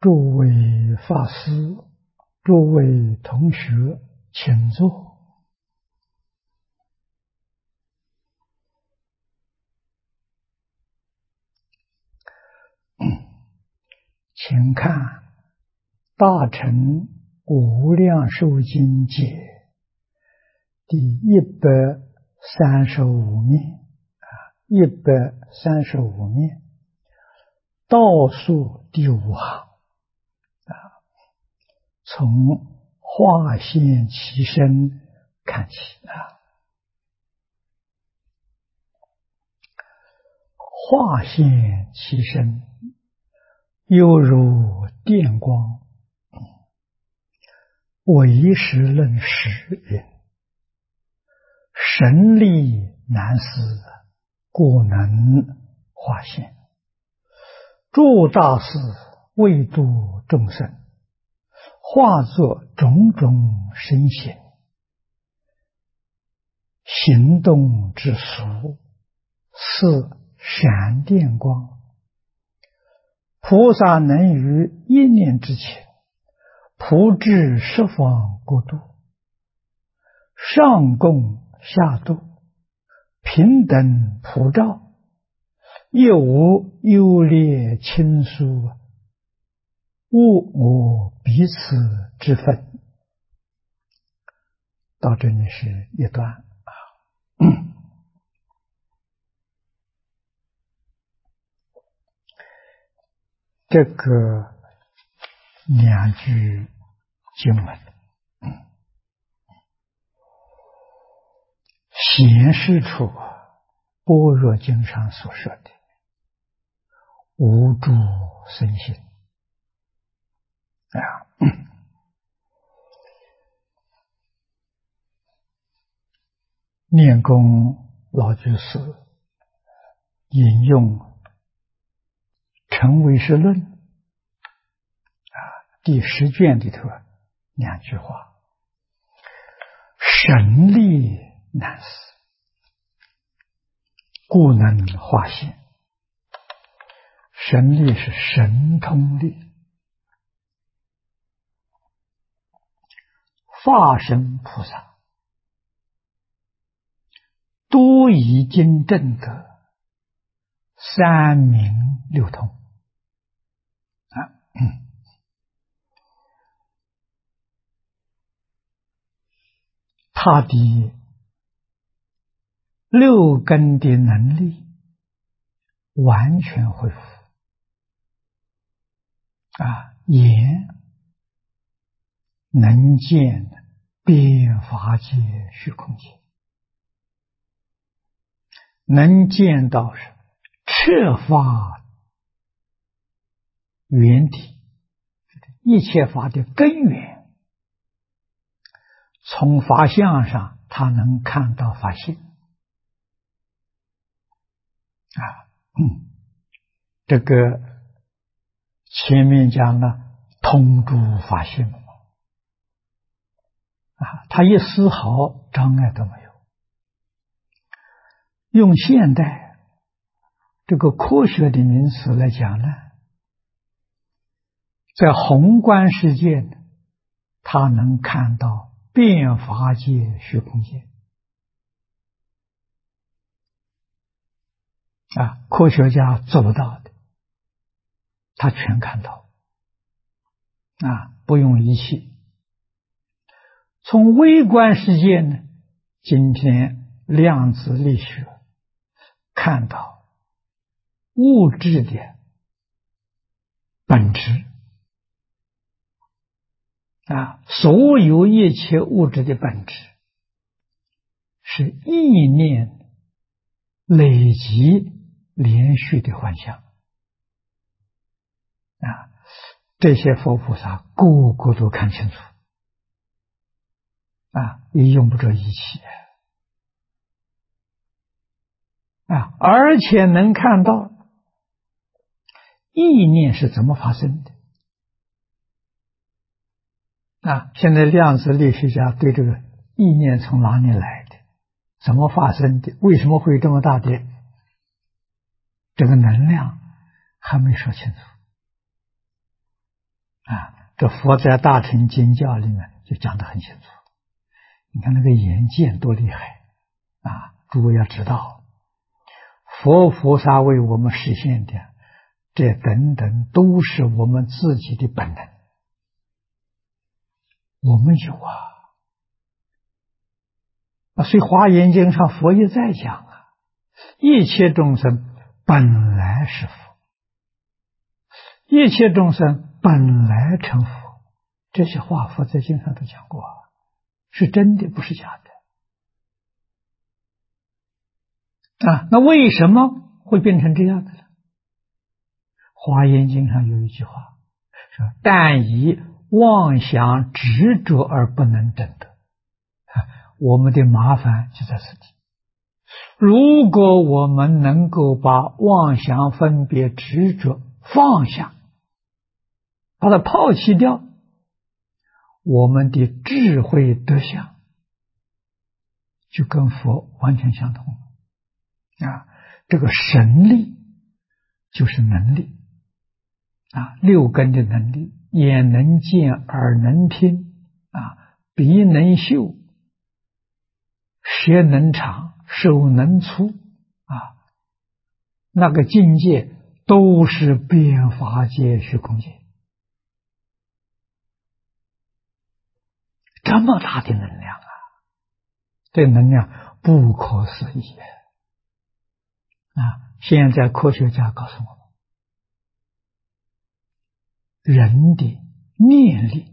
诸位法师，诸位同学，请坐。请看《大乘无量寿经解》第135面，135面，倒数第5行，从化现其身看起化现其身，犹如电光，唯识论实也。神力难思，故能化现。诸大士为度众生，化作种种身形，行动之俗，似闪电光。菩萨能于一念之前，普至十方国度，上供下度，平等普照，亦无优劣亲疏，无我彼此之分。到这里是一段这个两句经文显示出般若经上所说的无住身心念公老居士引用成唯识论第10卷里头2句话：神力难思，故能化现。神力是神通力，化身菩萨多已经证得3明6通他的6根的能力完全恢复眼能见遍法界虚空界，能见到是彻法原体，一切法的根源。从法相上他能看到法性这个前面讲了通诸法性他一丝毫障碍都没有。用现代这个科学的名词来讲呢，在宏观世界呢，他能看到遍法界虚空界科学家做不到的，他全看到不用仪器。从微观世界呢，今天量子力学看到物质的本质所有一切物质的本质是意念累积连续的幻象这些佛菩萨个个都看清楚也用不着仪器而且能看到意念是怎么发生的现在量子力学家对这个意念从哪里来的，怎么发生的，为什么会这么大的这个能量还没说清楚这佛在大乘经教里面就讲得很清楚。你看那个眼见多厉害诸位要知道，佛菩萨为我们实现的这等等都是我们自己的本能，我们有所以华严经上佛也在讲一切众生本来是佛，一切众生本来成佛，这些话佛在经上都讲过是真的，不是假的那为什么会变成这样的呢？华严经上有一句话说：但以妄想执着而不能证得。我们的麻烦就在此地。如果我们能够把妄想分别执着放下，把它抛弃掉，我们的智慧德相就跟佛完全相同这个神力就是能力六根的能力，眼能见，耳能听鼻能嗅，舌能尝，手能触那个境界都是变法界虚空界，这么大的能量这能量不可思议现在科学家告诉我们，人的念力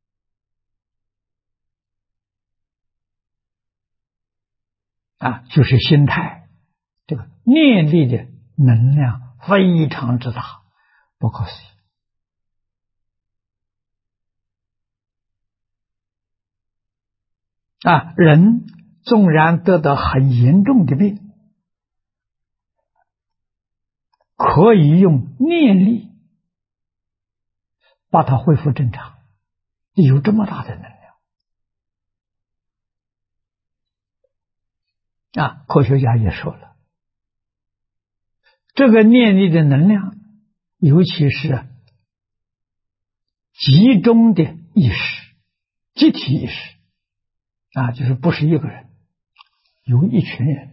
就是心态，这个念力的能量非常之大，不可思议人纵然得到很严重的病，可以用念力把它恢复正常，有这么大的能量科学家也说了，这个念力的能量，尤其是集中的意识，集体意识就是不是一个人，有一群人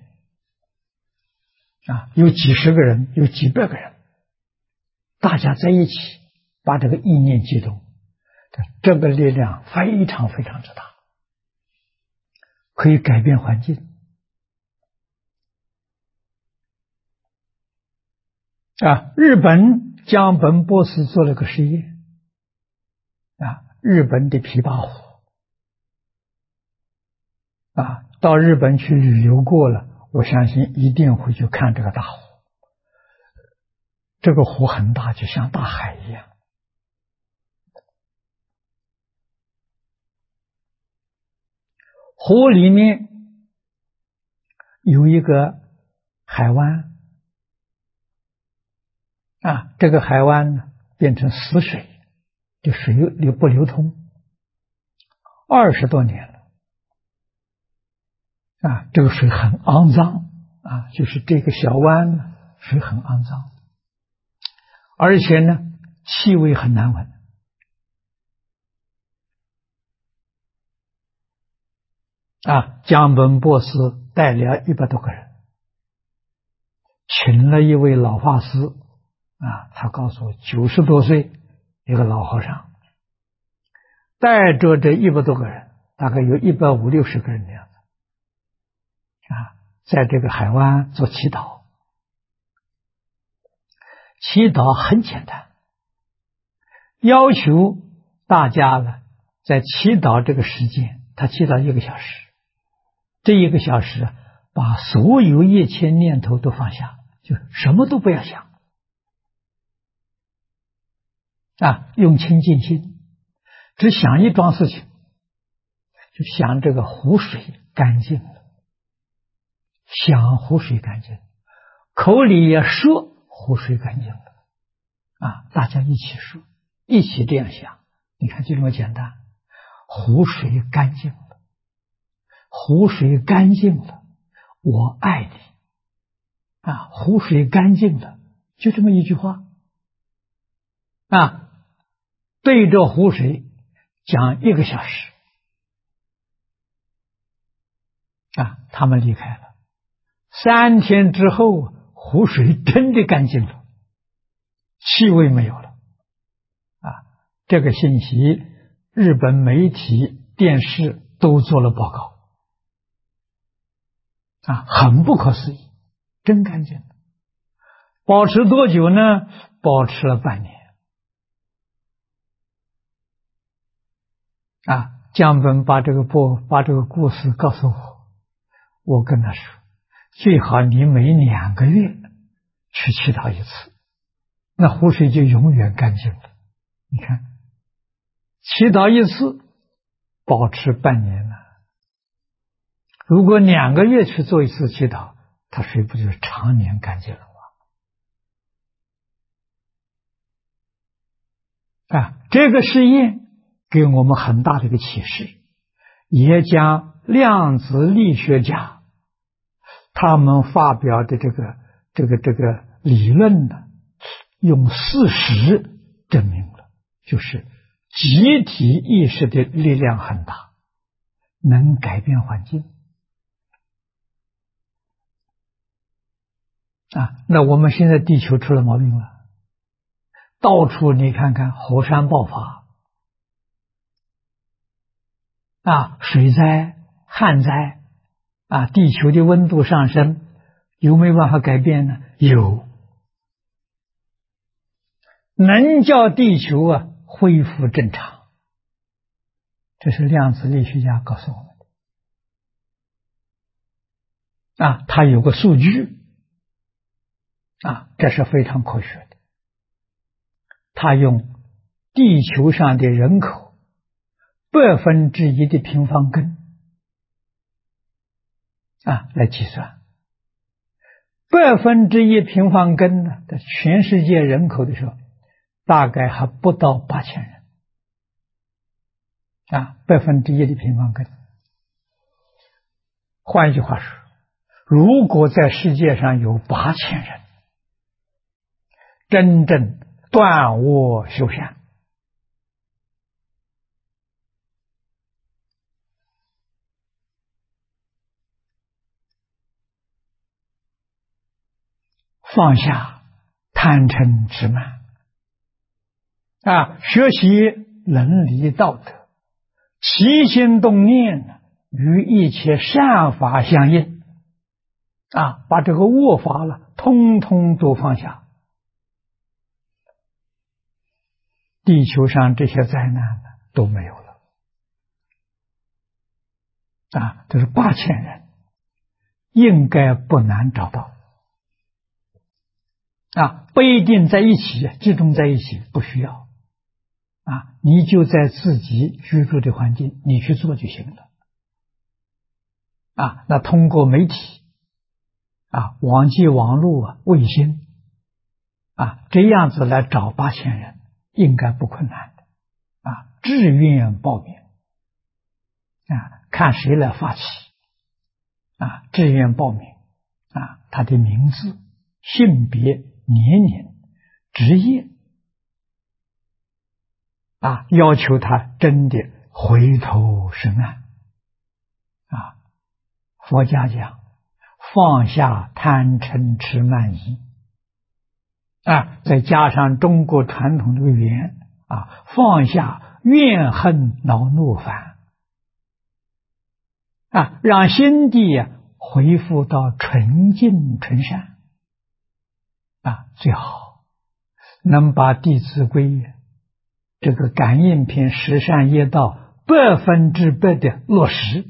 有几十个人，有几百个人，大家在一起把这个意念集中，这个力量非常非常之大，可以改变环境日本江本博士做了个实验日本的琵琶湖到日本去旅游过了，我相信一定会去看这个大湖。这个湖很大，就像大海一样湖里面有一个海湾这个海湾呢变成死水，这水不流通20多年了这个水很肮脏就是这个小湾呢水很肮脏，而且呢气味很难闻江本博士带了100多个人，请了一位老法师他告诉我90多岁一个老和尚，带着这100多个人，大概有150、60个人的样子在这个海湾做祈祷。祈祷很简单，要求大家呢在祈祷这个时间，他祈祷1个小时，这1个小时把所有一切念头都放下，就什么都不要想用清净心，只想一桩事情，就想这个湖水干净了，想湖水干净，口里也说湖水干净了大家一起说，一起这样想，你看就这么简单，湖水干净了，湖水干净了，我爱你湖水干净了，就这么一句话对着湖水讲1个小时他们离开了。3天之后，湖水真的干净了，气味没有了这个信息日本媒体、电视都做了报告很不可思议，真干净了。保持多久呢？保持了半年江本把这个故事告诉我，我跟他说，最好你每2个月去祈祷一次，那湖水就永远干净了。你看，祈祷一次保持半年了，如果2个月去做一次祈祷，它水不就常年干净了吗？这个实验给我们很大的一个启示，也将量子力学家他们发表的这个理论呢，用事实证明了，就是集体意识的力量很大，能改变环境那我们现在地球出了毛病了，到处你看看火山爆发水灾、旱灾地球的温度上升，有没有办法改变呢？有，能叫地球恢复正常，这是量子力学家告诉我们的他有个数据这是非常科学的。他用地球上的人口1/1的平方根来计算，1/1平方根呢，在全世界人口的时候，大概还不到8000人1/1的平方根。换一句话说，如果在世界上有8000人真正断我修善，放下贪嗔痴慢学习伦理道德，起心动念与一切善法相应把这个恶法通通都放下，地球上这些灾难都没有了这是8000人，应该不难找到不一定在一起集中在一起，不需要你就在自己居住的环境你去做就行了那通过媒体网际网络卫星这样子来找8000人应该不困难的志愿报名看谁来发起志愿报名他的名字、性别、年龄、职业要求他真的回头是岸佛家讲放下贪嗔痴慢疑再加上中国传统这个语言放下怨恨恼怒烦让心地恢复到纯净纯善最好能把《弟子规》这个感应篇十善业道100%的落实，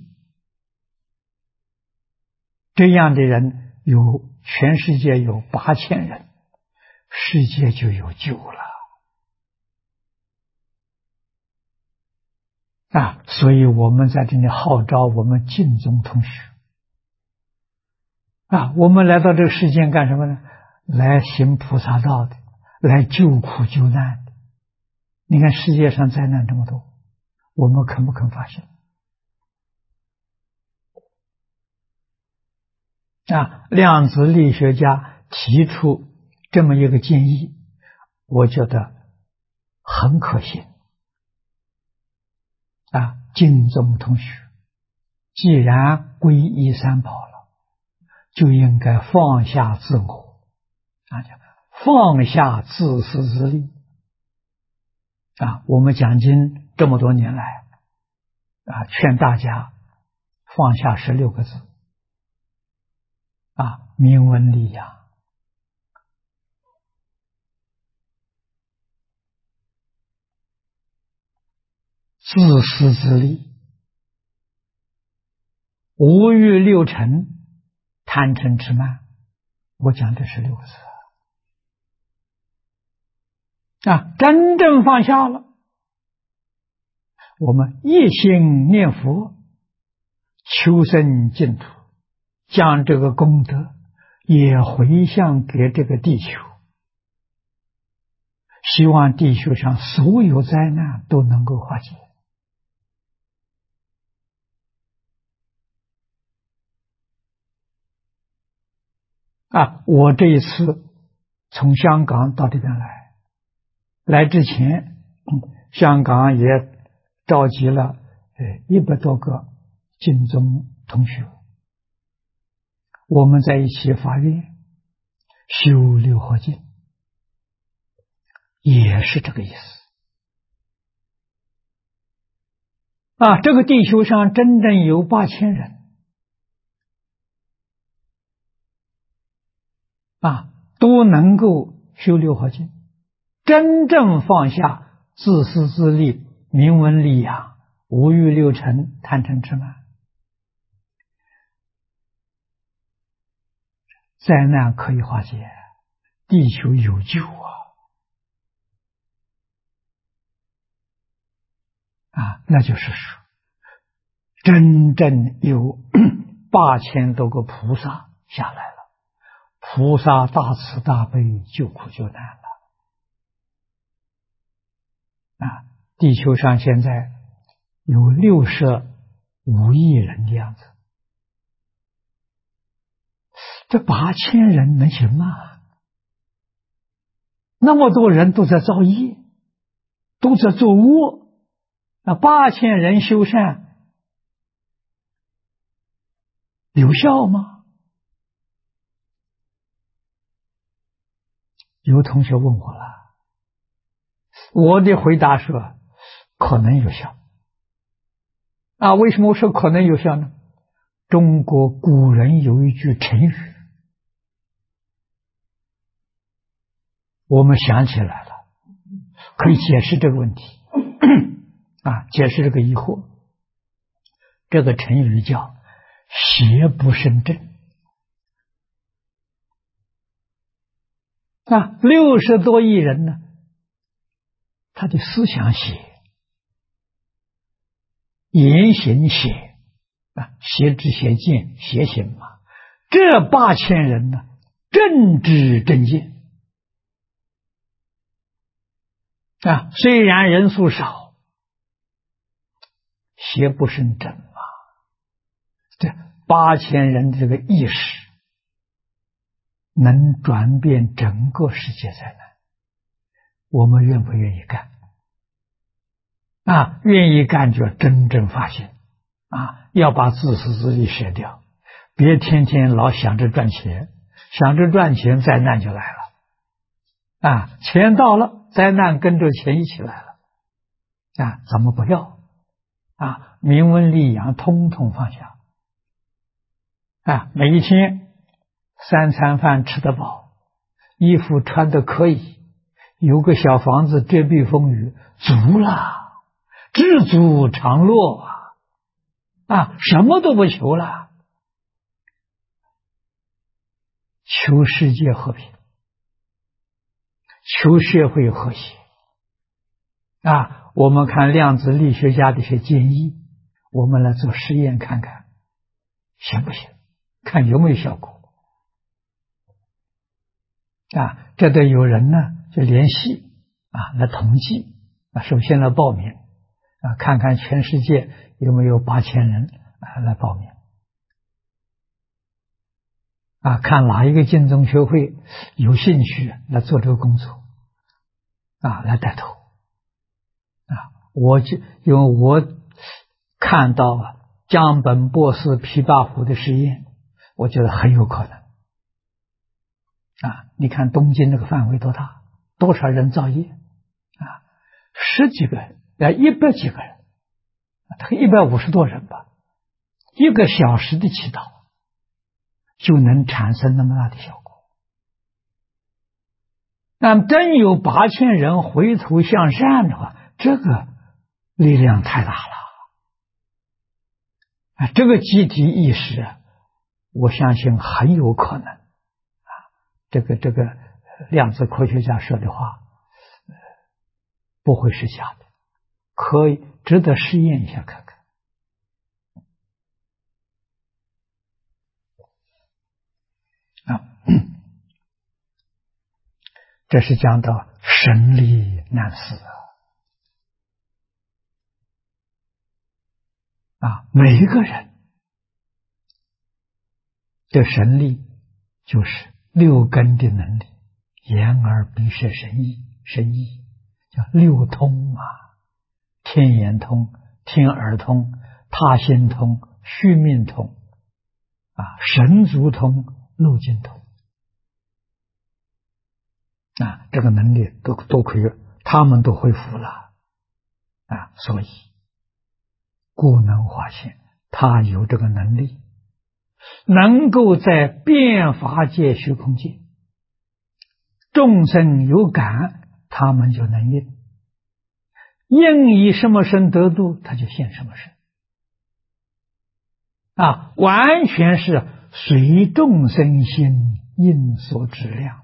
这样的人全世界有8000人，世界就有救了所以我们在这里号召我们净宗同学我们来到这个世间干什么呢？来行菩萨道的，来救苦救难的。你看世界上灾难这么多，我们肯不肯发现量子力学家提出这么一个建议，我觉得很可行净宗同学，既然皈依三宝了，就应该放下自我，放下自私自利。我们讲经这么多年来，劝大家放下16个字，明文利养。自私自利，五欲六尘，贪嗔痴慢。我讲的是6个字真正放下了，我们一心念佛，求生净土，将这个功德也回向给这个地球，希望地球上所有灾难都能够化解。我这一次从香港到这边来之前，香港也召集了100多个净宗同学，我们在一起发愿修六合敬，也是这个意思。这个地球上真正有8000人都能够修六合敬，真正放下自私自利、名闻利养、五欲六尘、贪嗔痴慢，灾难可以化解，地球有救那就是说，真正有8000多个菩萨下来了，菩萨大慈大悲，救苦救难了。地球上现在有65亿人的样子，这8000人能行吗？那么多人都在造业，都在做恶，8000人修善有效吗？有同学问我了，我的回答说可能有效。为什么我说可能有效呢？中国古人有一句成语，我们想起来了，可以解释这个问题解释这个疑惑。这个成语叫邪不胜正。60多亿人呢，他的思想邪，言行邪，邪知邪见邪行嘛。这8000人呢，正知正见虽然人数少，邪不胜正嘛。这8000人的这个意识能转变整个世界灾难，我们愿不愿意干？愿意干就要真正发现要把自私自利舍掉，别天天老想着赚钱，想着赚钱，灾难就来了钱到了，灾难跟着钱一起来了咱们不要名闻利养通通放下每一天3餐饭吃得饱，衣服穿得可以，有个小房子遮蔽风雨，足了，知足常乐什么都不求了，求世界和平，求社会和谐我们看量子力学家的一些建议，我们来做实验看看行不行，看有没有效果这得有人呢就联系来统计首先来报名看看全世界有没有8000人来报名看哪一个净宗学会有兴趣来做这个工作来带头因为我看到江本博士琵琶湖的实验，我觉得很有可能。你看东京那个范围多大，多少人造业10几个人，100几个人，大概150多人吧，1个小时的祈祷就能产生那么大的效果。那么真有8000人回头向善的话，这个力量太大了。这个集体意识我相信很有可能这个量子科学家说的话不会是假的，可以值得试验一下看看。这是讲到神力难思每一个人的神力就是6根的能力，眼耳鼻舌身意叫6通天眼通、天耳通、他心通、虚命通神足通、路径通这个能力都可以，他们都恢复了所以故能化现，他有这个能力，能够在变法界虚空界，众生有感，他们就能应，应以什么身得度，他就现什么身完全是随众生心应所质量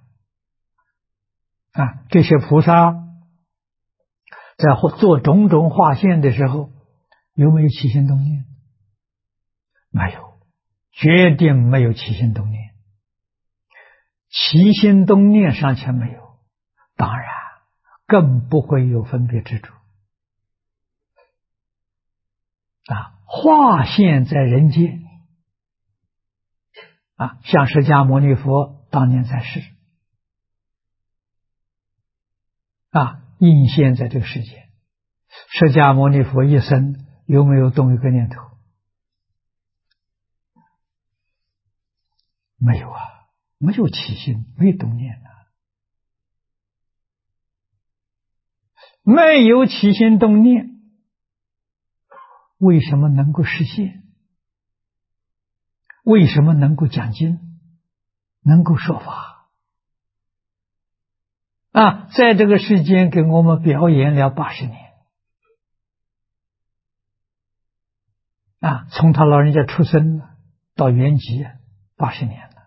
这些菩萨在做种种化现的时候，有没有起心动念？没有，决定没有起心动念。起心动念尚且没有，当然更不会有分别执着化现在人间像释迦牟尼佛当年在世应现在这个世界，释迦牟尼佛一生有没有动一个念头？没有没有起心，没动念没有起心动念，为什么能够实现？为什么能够讲经，能够说法在这个世间给我们表演了80年从他老人家出生到圆寂80年了。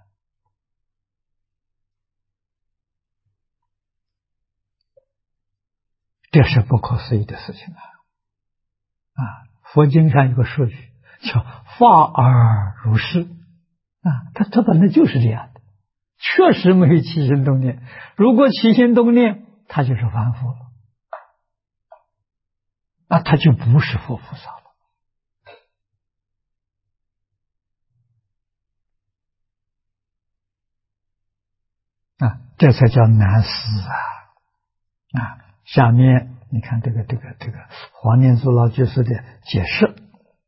这是不可思议的事情佛经上有个术语叫法而如是它本来就是这样的，确实没有起心动念。如果起心动念，它就是凡夫了它就不是佛菩萨了这才叫难思下面你看这个黄念祖老居士的解释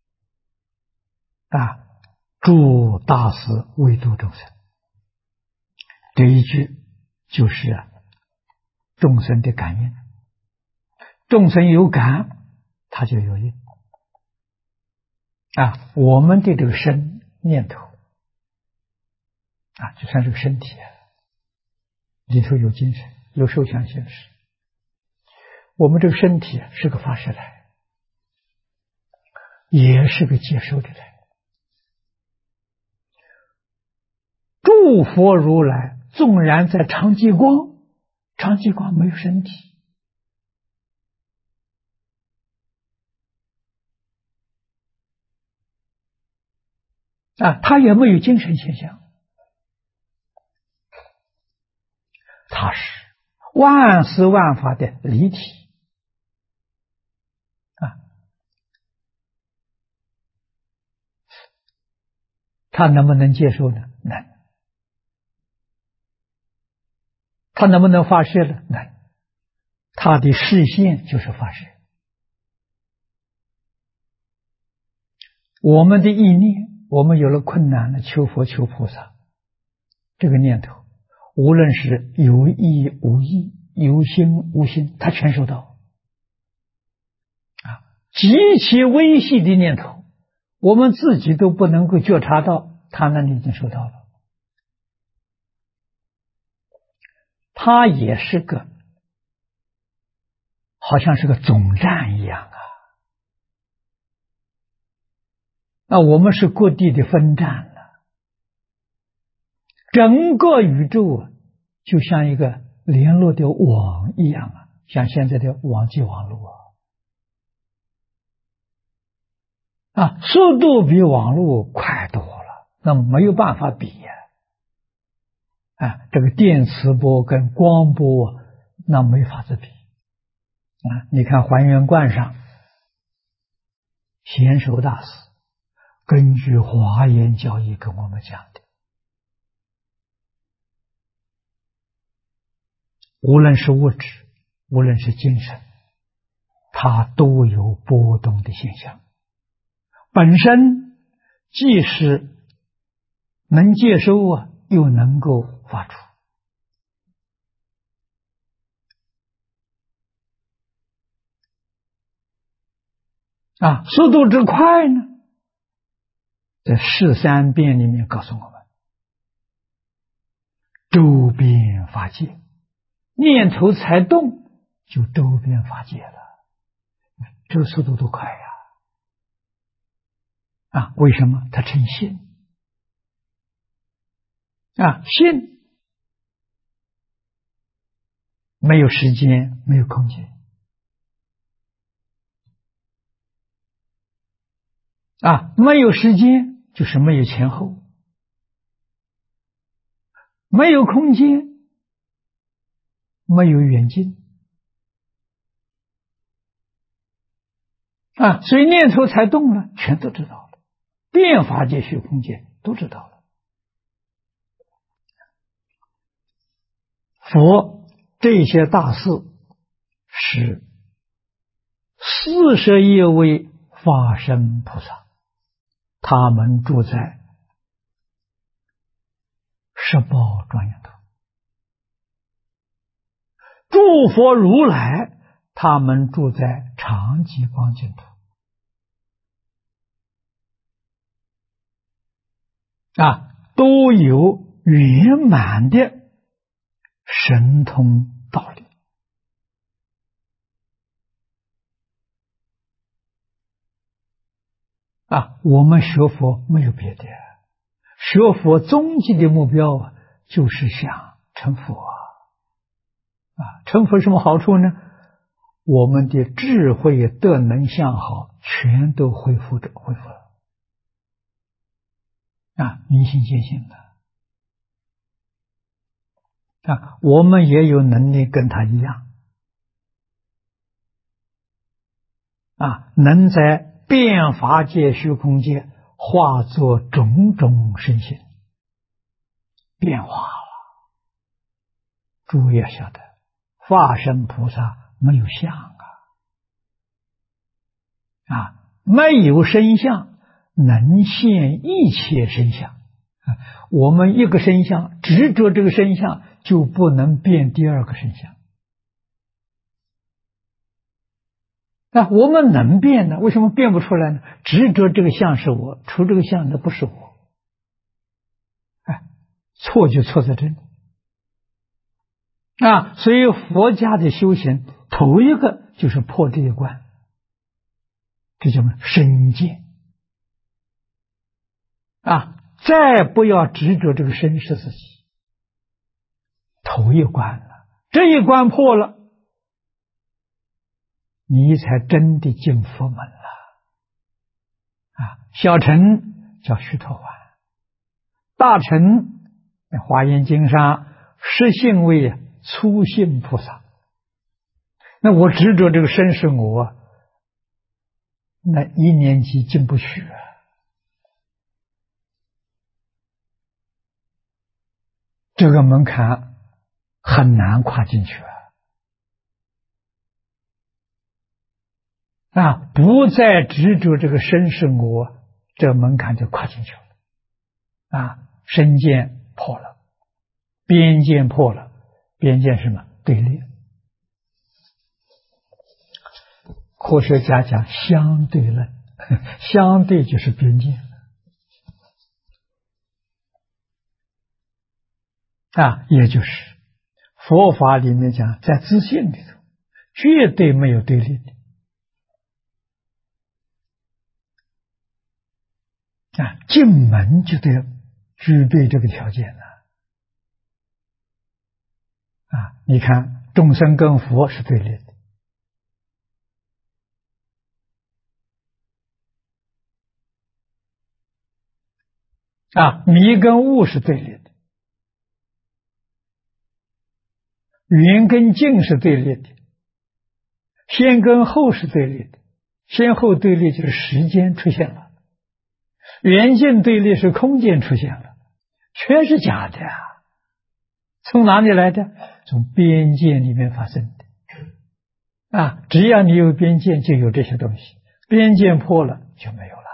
诸大师为度众生，这一句就是众生的感应，众生有感他就有应我们的这个身念头就像这个身体里头有精神，有受想行识，我们这个身体是个发射台，也是个接收的台。诸佛如来纵然在长寂光，长寂光没有身体他也没有精神现象，他是万事万法的离体他能不能接受呢？能。他能不能发射呢？能。他的视线就是发射我们的意念，我们有了困难了，求佛求菩萨，这个念头，无论是有意无意，有心无心，他全收到。极其微细的念头，我们自己都不能够觉察到，他那里已经收到了。他也是个，好像是个总站一样啊。那我们是各地的分站了，整个宇宙啊，就像一个联络的网一样啊，像现在的网际网络速度比网络快多了，那没有办法比呀。这个电磁波跟光波那没法子比你看还原观上贤首大师根据华严教义跟我们讲的，无论是物质，无论是精神，它都有波动的现象，本身既是能接收又能够发出速度之快呢，在十三变里面告诉我们，周边法界，念头才动就周边法界了，这个速度多快呀！为什么？它成信信没有时间，没有空间没有时间就是没有前后，没有空间，没有远近所以念头才动了，全都知道了，变法界虚空界都知道了。佛这些大事是41位法身菩萨，他们住在十宝庄严土，诸佛如来他们住在常寂光净土都有圆满的神通道理我们学佛没有别的，学佛终极的目标就是想成佛成佛什么好处呢？我们的智慧德能相好全都恢复了明心见性的我们也有能力跟他一样能在变法界虚空界化作种种身形变化了。诸位要晓得，法身菩萨没有相没有身相能现一切身相我们一个身相执着这个身相，就不能变第二个身相我们能变呢，为什么变不出来呢？执着这个相是我，除这个相那不是我错就错在这里所以佛家的修行头一个就是破这一关，这叫身见再不要执着这个身是自己，头一关了，这一关破了，你才真的进佛门了小乘叫须陀洹，大乘华严经上实性为初信菩萨。那我执着这个身是我，那一年级进不去这个门槛很难跨进去不再执着这个身是我， 这个门槛就跨进去了。啊，身见破了，边见破了，边见什么？对立。科学家讲相对论，相对就是边界。啊，也就是佛法里面讲，在自性里头绝对没有对立的。啊，进门就得具备这个条件了。啊，你看众生跟佛是对立的。啊，迷跟悟是对立的，缘跟境是对立的，先跟后是对立的，先后对立就是时间出现了，缘境对立是空间出现了，全是假的啊！从哪里来的？从边界里面发生的。啊，只要你有边界，就有这些东西，边界破了就没有了。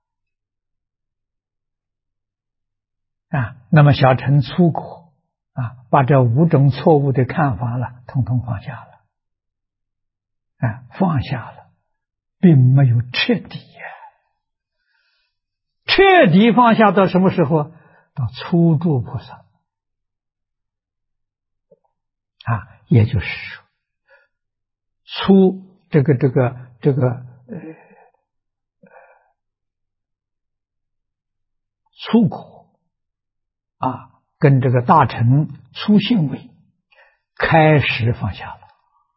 啊，那么小乘粗果啊，把这5种错误的看法了，统统放下了。啊，放下了，并没有彻底呀。彻底放下到什么时候？到初住菩萨。啊，也就是说，粗果啊，跟这个大乘粗性位开始放下了。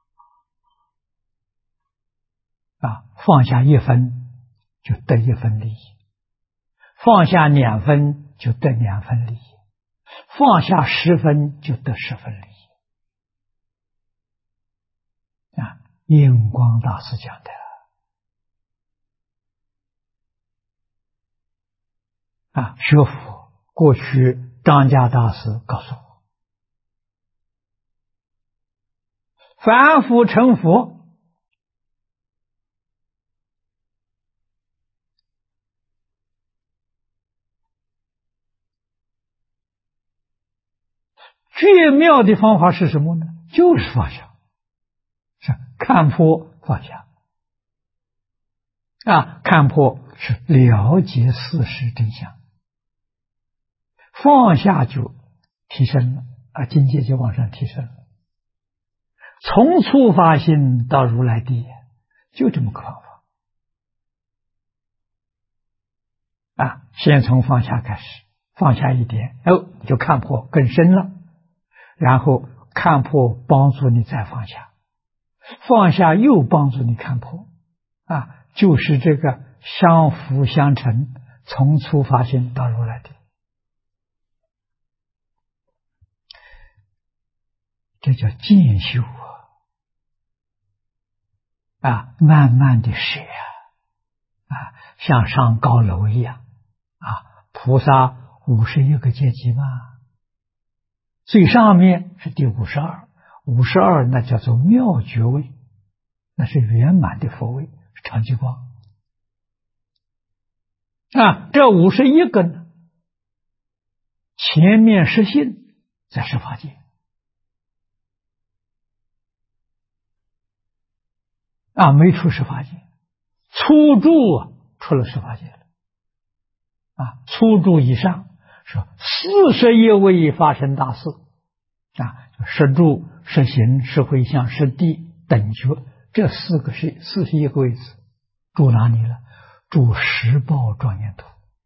啊，放下1分就得1分利益，放下2分就得2分利益，放下10分就得10分利益。啊，印光大师讲的。啊，学佛过去张家大师告诉我，凡夫成佛最妙的方法是什么呢？就是放下，是看破放下。啊，看破是了解事实真相，放下就提升了，啊，境界就往上提升了。从初发心到如来地，就这么个方法。啊，先从放下开始，放下一点，你就看破更深了，然后看破帮助你再放下，放下又帮助你看破。啊，就是这个相辅相成，从初发心到如来地。这叫渐修啊，慢慢的学啊，像上高楼一样啊。菩萨51个阶级嘛，最上面是第52，52那叫做妙觉位，那是圆满的佛位，是常寂光啊。这51个呢，前面是信，在十法界。啊，没出十法界，初住出了十法界了。啊，初住以上说41位发生大事。啊，十住、十行、十回向、十地等觉，这41个位置住哪里了？住十报庄严土。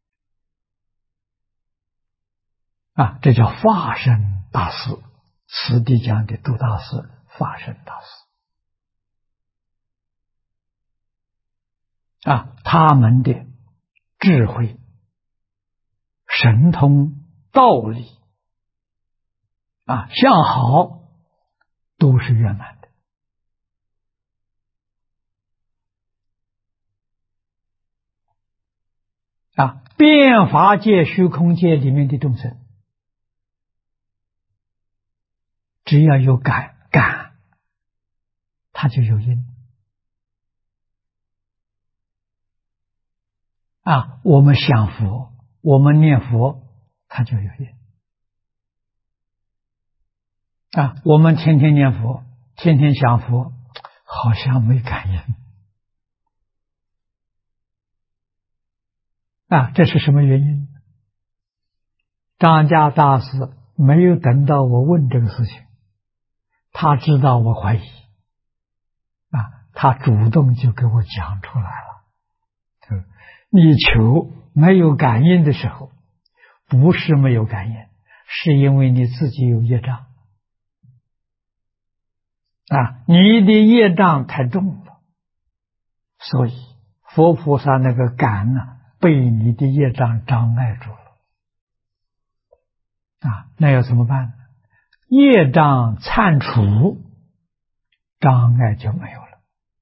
啊，这叫法身大事，此地讲的度大事，法身大事。啊，他们的智慧、神通、道理啊，相好都是圆满的。啊，变法界、虚空界里面的众生，只要有感，他就有因。 我们想佛，我们念佛，它就有业。我们天天念佛，天天想佛，好像没感应。这是什么原因？张家大师没有等到我问这个事情，他知道我怀疑，他主动就给我讲出来了。你求没有感应的时候，不是没有感应，是因为你自己有业障。你的业障太重了，所以佛菩萨那个感被你的业障障碍住了。那要怎么办呢？业障铲除，障碍就没有了。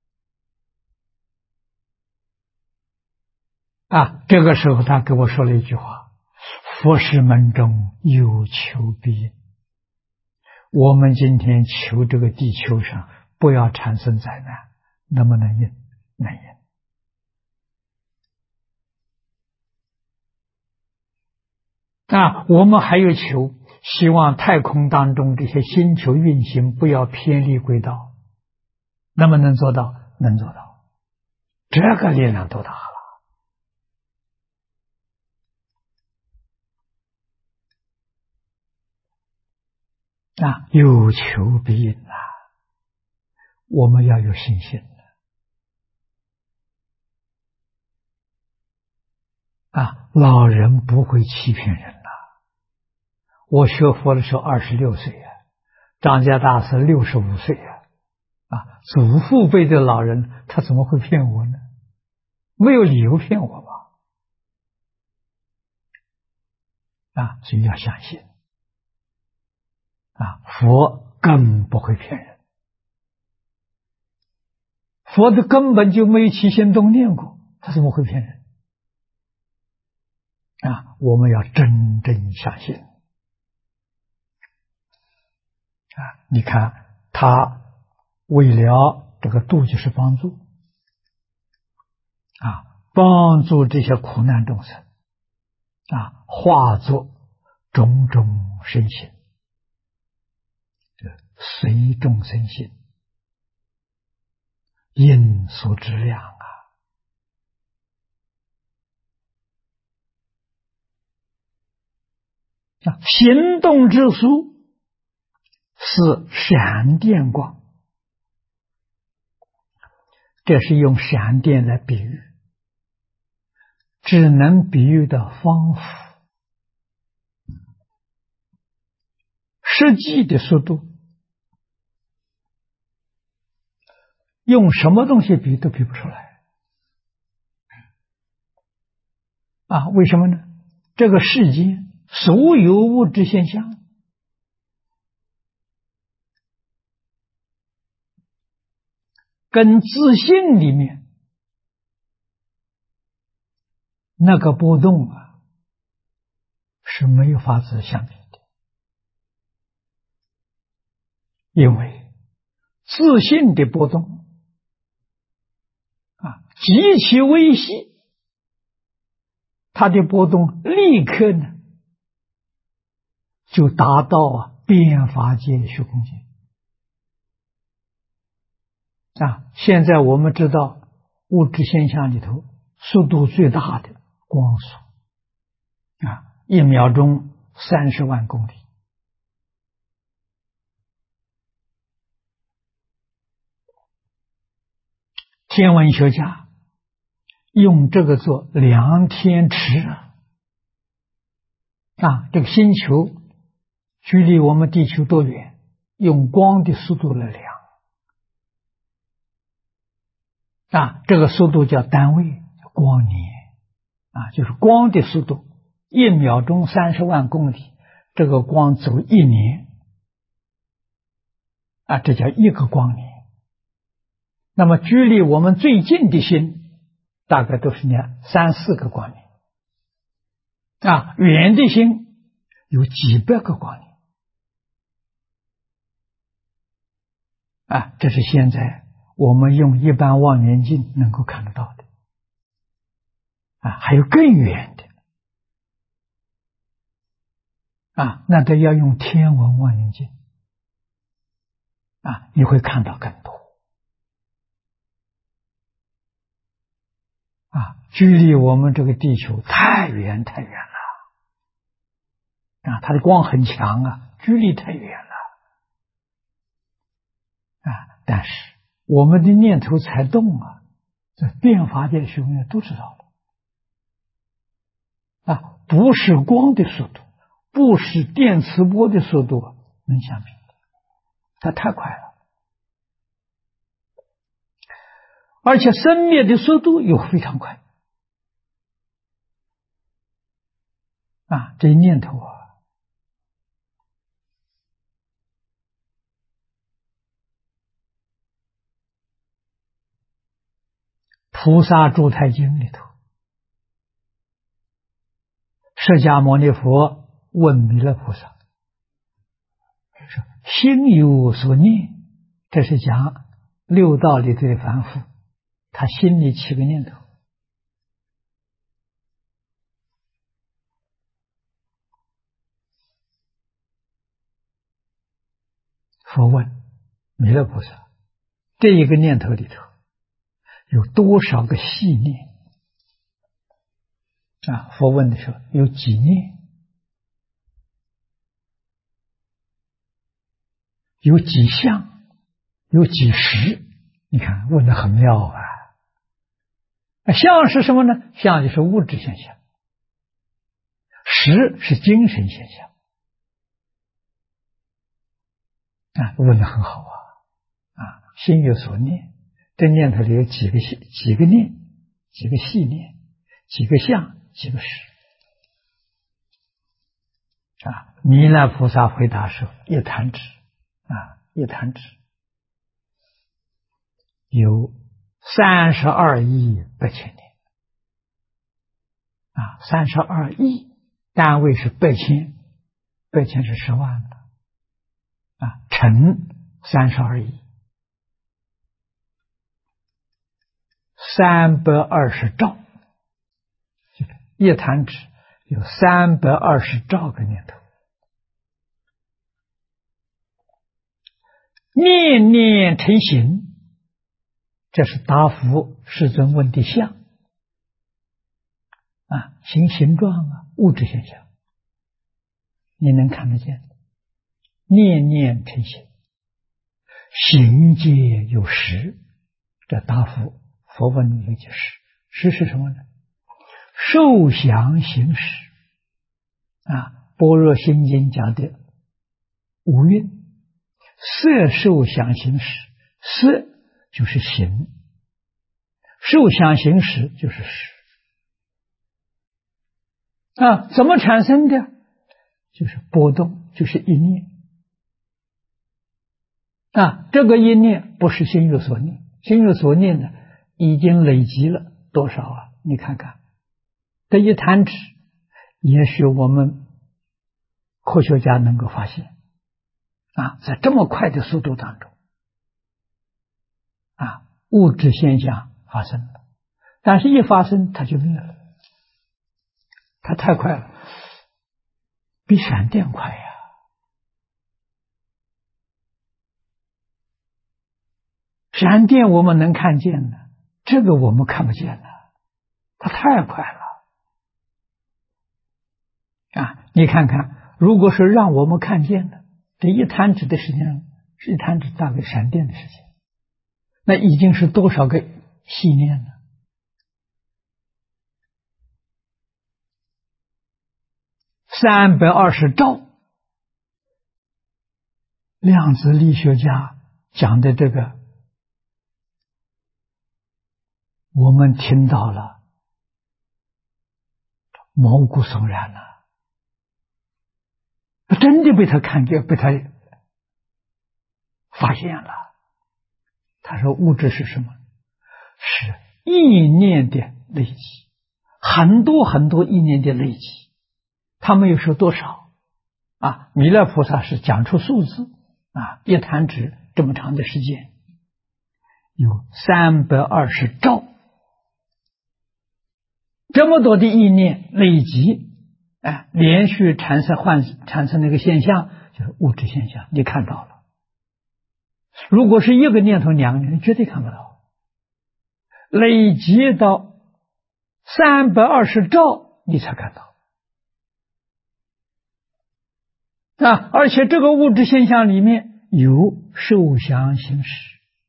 这个时候他给我说了一句话：佛事门中有求必应。我们今天求这个地球上不要产生灾难，能不能应？能应。我们还有求，希望太空当中这些星球运行不要偏离轨道，能不能做到？能做到。这个力量多大了！有求必应我们要有信心老人不会欺骗人我学佛的时候26岁张家大师65岁祖父辈的老人，他怎么会骗我呢？没有理由骗我吧？所以要相信佛更不会骗人。佛的根本就没起心动念过，他怎么会骗人？我们要真正相信你看他为了这个度就是帮助帮助这些苦难众生化作种种身心，随众生心，因所知量行动之书是闪电光，这是用闪电来比喻，只能比喻的方法，实际的速度用什么东西比都比不出来为什么呢？这个世间所有物质现象跟自性里面那个波动是没有法子相比的，因为自性的波动极其微细，它的波动立刻呢就达到变法界虚空界现在我们知道物质现象里头速度最大的光速1秒钟30万公里，天文学家用这个做量天尺这个星球距离我们地球多远，用光的速度来量这个速度叫单位，光年就是光的速度，1秒钟30万公里，这个光走1年这叫1个光年。那么距离我们最近的星大概都是3、4个光年远的星有几百个光年这是现在我们用一般望远镜能够看得到的还有更远的那都要用天文望远镜你会看到更多距离我们这个地球太远太远了它的光很强距离太远了但是我们的念头才动这变法界的学问都知道了不是光的速度，不是电磁波的速度能相比，它太快了，而且生灭的速度又非常快这一念头菩萨住台经里头，释迦牟尼佛问弥勒菩萨说心有所念，这是讲六道里头的凡夫他心里起个念头，佛问弥勒菩萨这一个念头里头有多少个细念佛问的时候有几念，有几相，有几时，你看问得很妙相是什么呢？相就是物质现象，识是精神现象问得很好心有所念，这念头里有几个念，几个细念，几个相，几个识弥勒菩萨回答说一弹指一弹指有32亿8千年32亿单位是8千，8千是10万的乘32亿320兆，一弹指有320兆个念头，念念成形，这是答复世尊问的相形状物质现象你能看得见，念念成形，形皆有识，这答复佛问里有解释，识是什么呢？受想行识般若心经讲的五蕴，色受想行识，色就是形，受想行识就是识怎么产生的？就是波动，就是一念这个一念不是心有所念，心有所念呢已经累积了多少你看看这一弹指，也许我们科学家能够发现在这么快的速度当中物质现象发生了，但是一发生它就灭了，它太快了，比闪电快闪电我们能看见的，这个我们看不见了，它太快了你看看，如果是让我们看见的，这一弹指的时间是一弹指大概闪电的时间，那已经是多少个细念了？320兆。量子力学家讲的这个我们听到了，毛骨悚然了，真的被他看见，被他发现了。他说物质是什么？是意念的累积，很多很多意念的累积，他没有说多少弥勒菩萨是讲出数字一弹指这么长的时间有320兆这么多的意念累积，连续产生那个现象，就是物质现象，你看到了。如果是一个念头、两个念头，绝对看不到。累积到320兆，你才看到。而且这个物质现象里面有受想行识，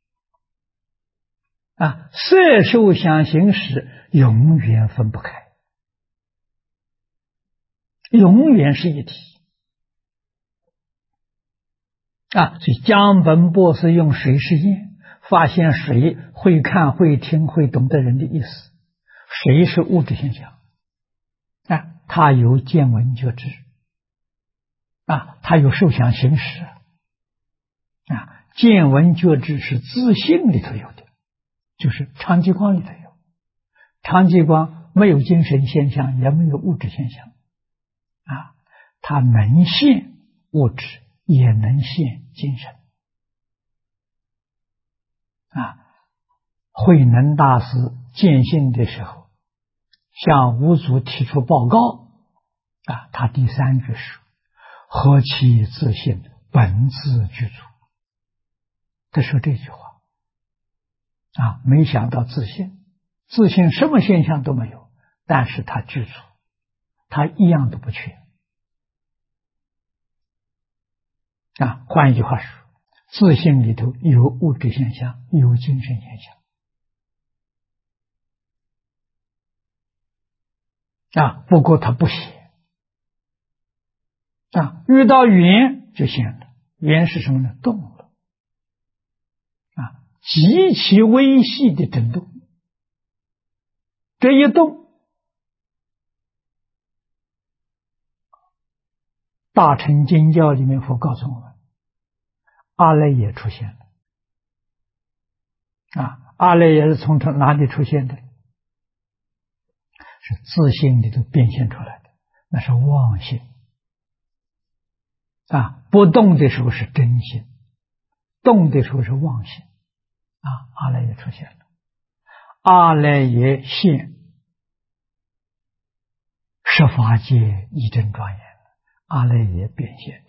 色受想行识永远分不开，永远是一体。所以江本博士用水实验发现水会看、会听、会懂的人的意思。水是物质现象，它有见闻觉知，它有受想行识，见闻觉知是自性里头有的，就是常寂光里头有。常寂光没有精神现象，也没有物质现象，它能现物质，也能现精神。慧能大师见性的时候，向五祖提出报告，他第3句是何其自性，本自具足。他说这句话，没想到自性什么现象都没有，但是他具足，他一样都不缺。换一句话说，自性里头有物质现象，有精神现象。不过他不显。遇到缘就显了。缘是什么呢？动了。极其微细的震动。这一动，大乘经教里面佛告诉我们，阿赖耶出现了。阿赖耶是从哪里出现的？是自性里头变现出来的，那是妄性。不动的时候是真性，动的时候是妄性。阿赖耶出现了。阿赖耶现十法界一真庄严，阿赖耶变现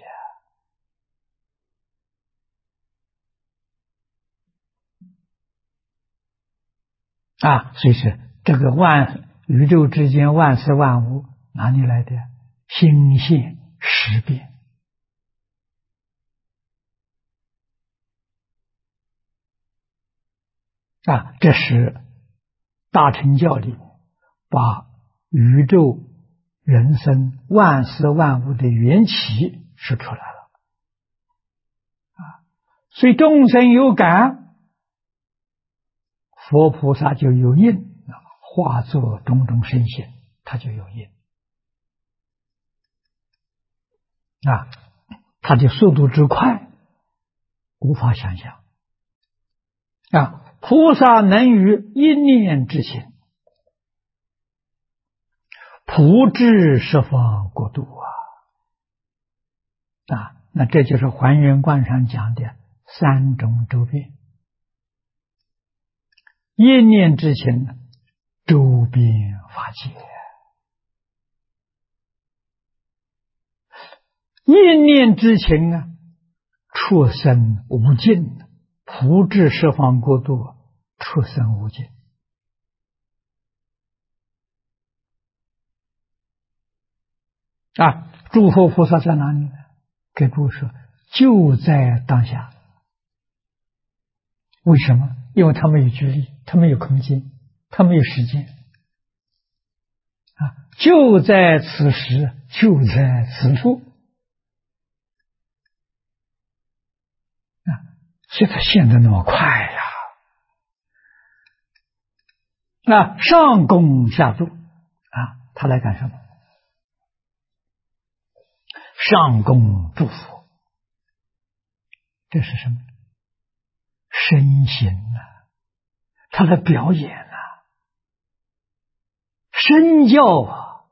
的。所以说这个宇宙之间万事万物哪里来的？心现识变。这是大乘教里把宇宙人生万事万物的缘起说出来了。所以众生有感，佛菩萨就有应，化作种种身现，他就有应。他的速度之快无法想象。菩萨能于一念之间普至十方国度那这就是还原观上讲的3种周遍。一念之间周遍法界，一念之情出生无尽，普至十方国度，出生无尽。诸佛菩萨在哪里呢？给诸说，就在当下。为什么？因为他没有距离，他没有空间，他没有时间。就在此时，就在此处。所以他现得那么快呀！上供下助他来干什么？上供祝福，这是什么？身形他的表演身教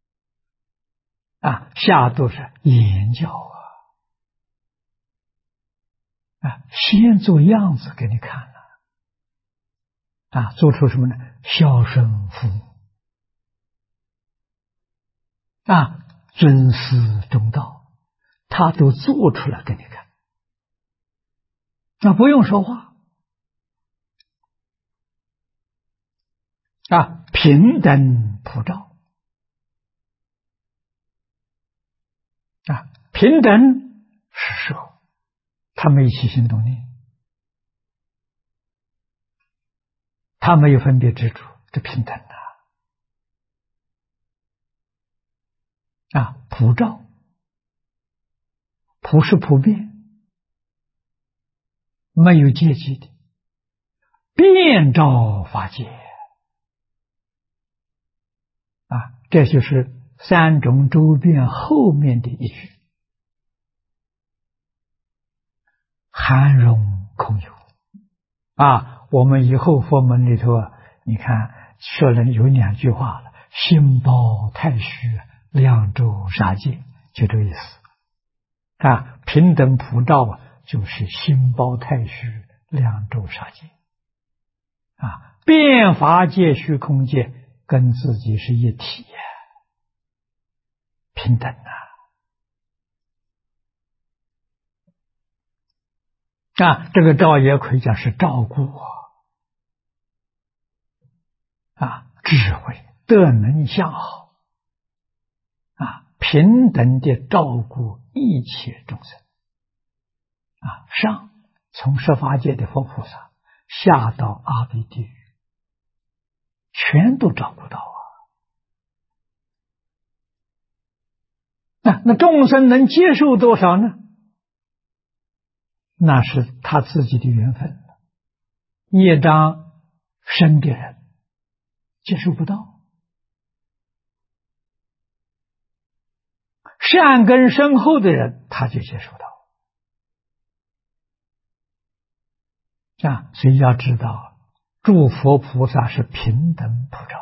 下度是言教先做样子给你看做出什么呢？孝顺父母， 尊师重道，他都做出来给你看，不用说话，平等普照，平等是说他没起心动念，他没有分别执着，这平等普照，普是普遍，没有阶级的，遍照法界这就是三种周遍后面的一句，含容空有我们以后佛门里头你看说了有2句话了，心包太虚，量周杀界，就这个意思平等普照就是心包太虚，量周杀界遍法界虚空界跟自己是一体平等这个照也可以讲是照顾智慧德能相好平等的照顾一切众生上从十法界的佛菩萨下到阿鼻地狱，全都照顾到那众生能接受多少呢？那是他自己的缘分，业障深的人接受不到，善根深厚的人他就接受到所以要知道诸佛菩萨是平等普照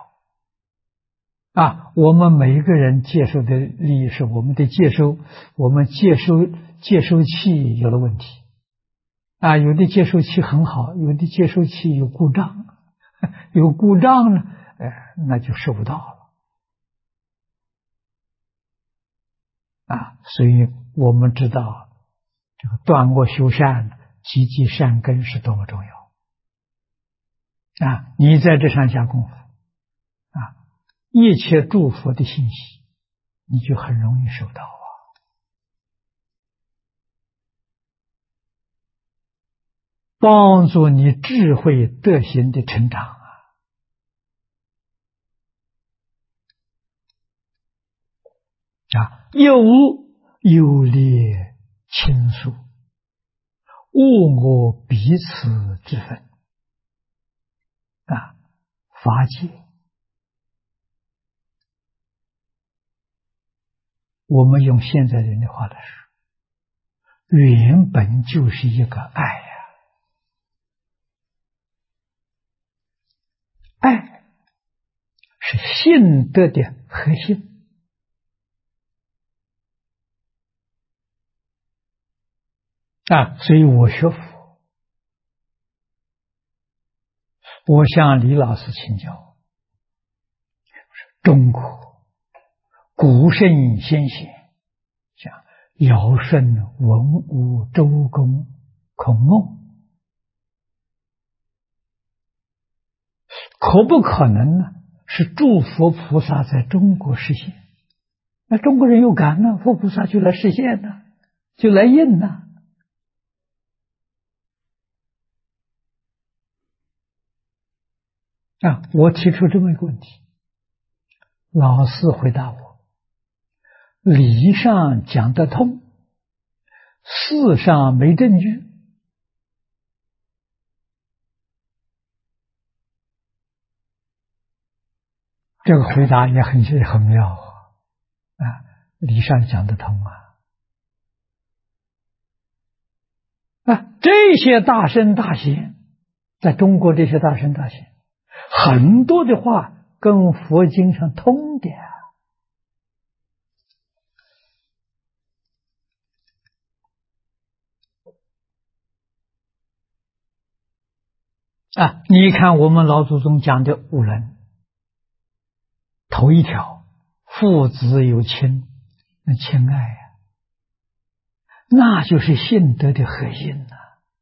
我们每一个人接受的利益是我们的接收，我们接收器有了问题有的接收器很好，有的接收器有故障，有故障呢那就收不到了所以我们知道这个断恶修善，积极善根是多么重要你在这上下功夫一切诸佛的信息你就很容易收到帮助你智慧德行的成长有无有劣亲疏，物我彼此之分法界我们用现在人的话来说，原本就是一个爱爱是性德的核心所以我学佛，我向李老师请教，中国古圣先贤像尧舜、文武、周公、孔孟，可不可能呢？是诸佛菩萨在中国实现，那中国人有感呢，佛菩萨就来实现呢，就来应呢我提出这么一个问题，老师回答我，理上讲得通，事上没证据。这个回答也很妙理上讲得通这些大圣大贤，在中国这些大圣大贤，很多的话跟佛经上通的你看我们老祖宗讲的五伦，头一条父子有亲，那亲爱呀，那就是信德的核心呐。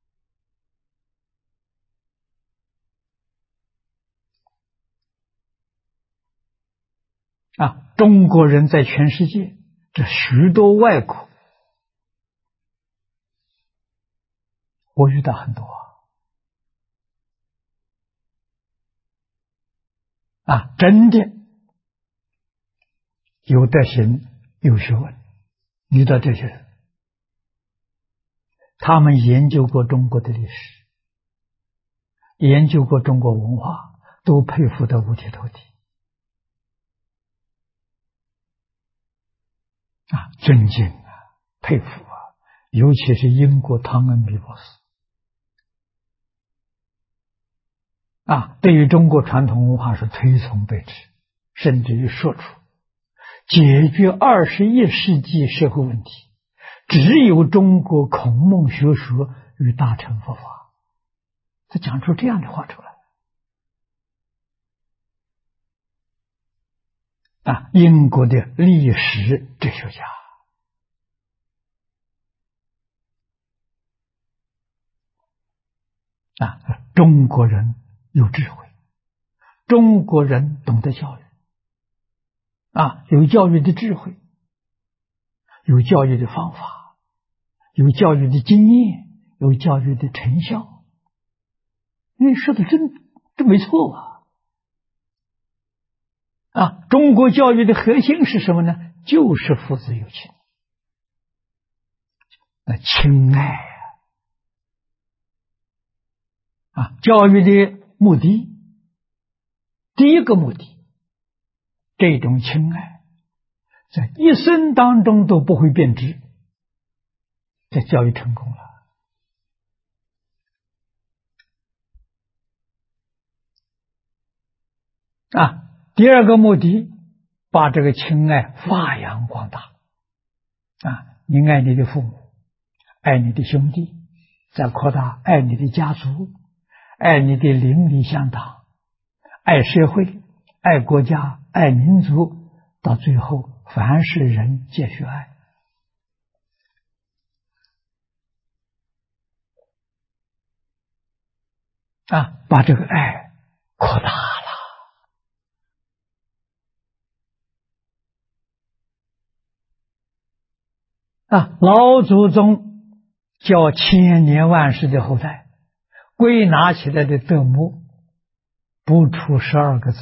中国人在全世界这许多外国，我遇到很多真的有德行、有学问，遇到这些人，他们研究过中国的历史，研究过中国文化，都佩服得五体投地尊敬佩服尤其是英国汤恩比博士对于中国传统文化是推崇备至，甚至于说出解决21世纪社会问题，只有中国孔孟学说与大乘佛法。他讲出这样的话出来英国的历史哲学家中国人有智慧，中国人懂得教育有教育的智慧，有教育的方法，有教育的经验，有教育的成效。你说的真没错中国教育的核心是什么呢？就是父子有亲，那亲爱教育的目的，第一个目的，这种亲爱在一生当中都不会变质，这教育成功了第二个目的，把这个亲爱发扬光大你爱你的父母，爱你的兄弟，再扩大爱你的家族，爱你的邻里乡党，爱社会，爱国家，爱民族，到最后凡是人皆须爱把这个爱扩大了老祖宗教千年万世的后代归纳起来的德目不出12个字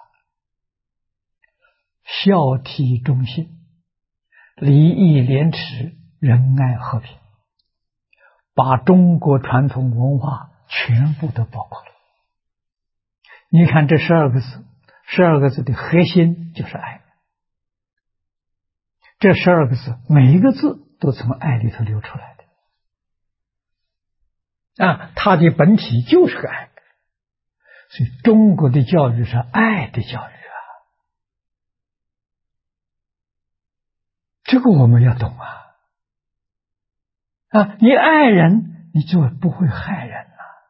孝悌忠信，礼义廉耻，仁爱和平，把中国传统文化全部都包括了。你看这12个字，12个字的核心就是爱。这12个字每一个字都从爱里头流出来的它的本体就是个爱。所以中国的教育是爱的教育这个我们要懂你爱人，你就不会害人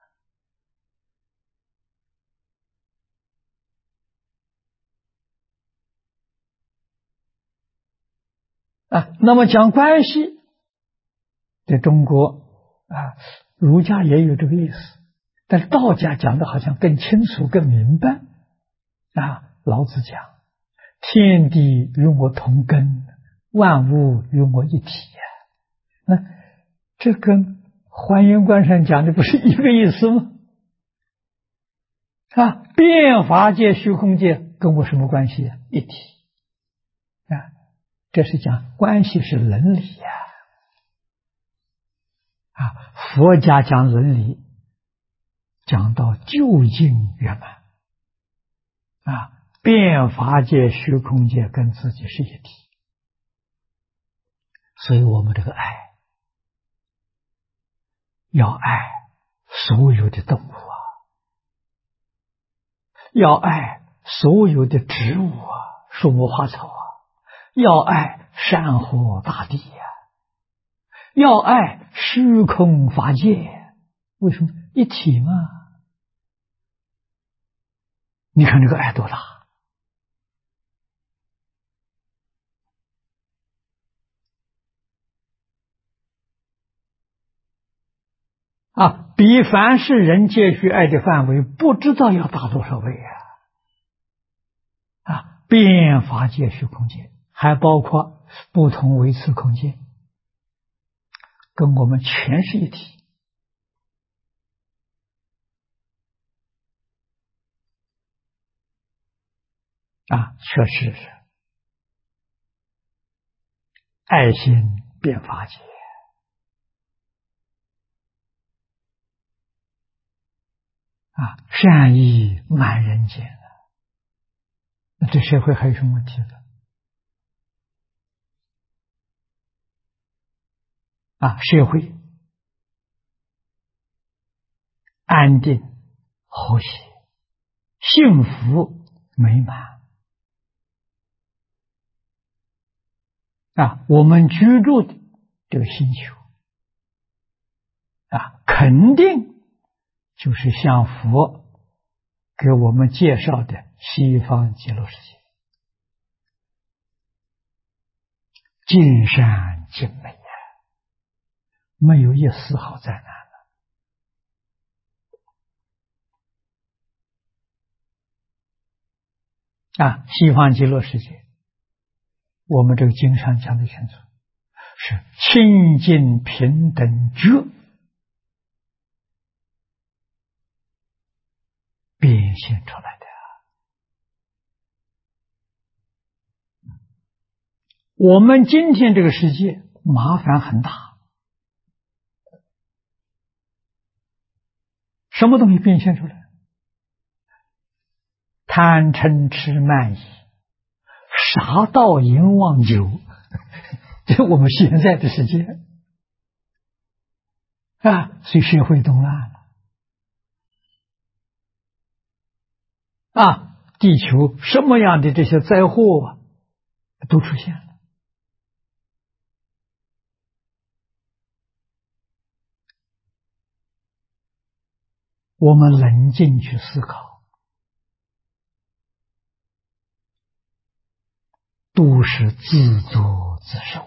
那么讲关系，在中国儒家也有这个意思，但是道家讲的好像更清楚更明白老子讲天地与我同根，万物与我一体这跟还原观上讲的不是一个意思吗？变法界虚空界跟我什么关系一体这是讲关系是伦理佛家讲伦理讲到究竟圆满变法界虚空界跟自己是一体，所以我们这个爱要爱所有的动物要爱所有的植物树木花草要爱山河大地要爱虚空法界。为什么？一体嘛。你看这个爱多大比凡是人皆须爱的范围，不知道要大多少倍变法界虚空界，还包括不同维次空间，跟我们全是一体确实是爱心变法界善意满人间。那这社会还有什么问题呢？社会安定、和谐、幸福、美满我们居住的这个星球肯定就是像佛给我们介绍的西方极乐世界，尽善尽美没有一丝毫灾难西方极乐世界，我们这个经上讲的清楚，是清净平等觉变现出来的。我们今天这个世界麻烦很大，什么东西变现出来？贪嗔痴慢疑，杀盗淫妄酒，这是我们现在的世界所以社会动乱了地球什么样的这些灾祸都出现了。我们冷静去思考，都是自作自受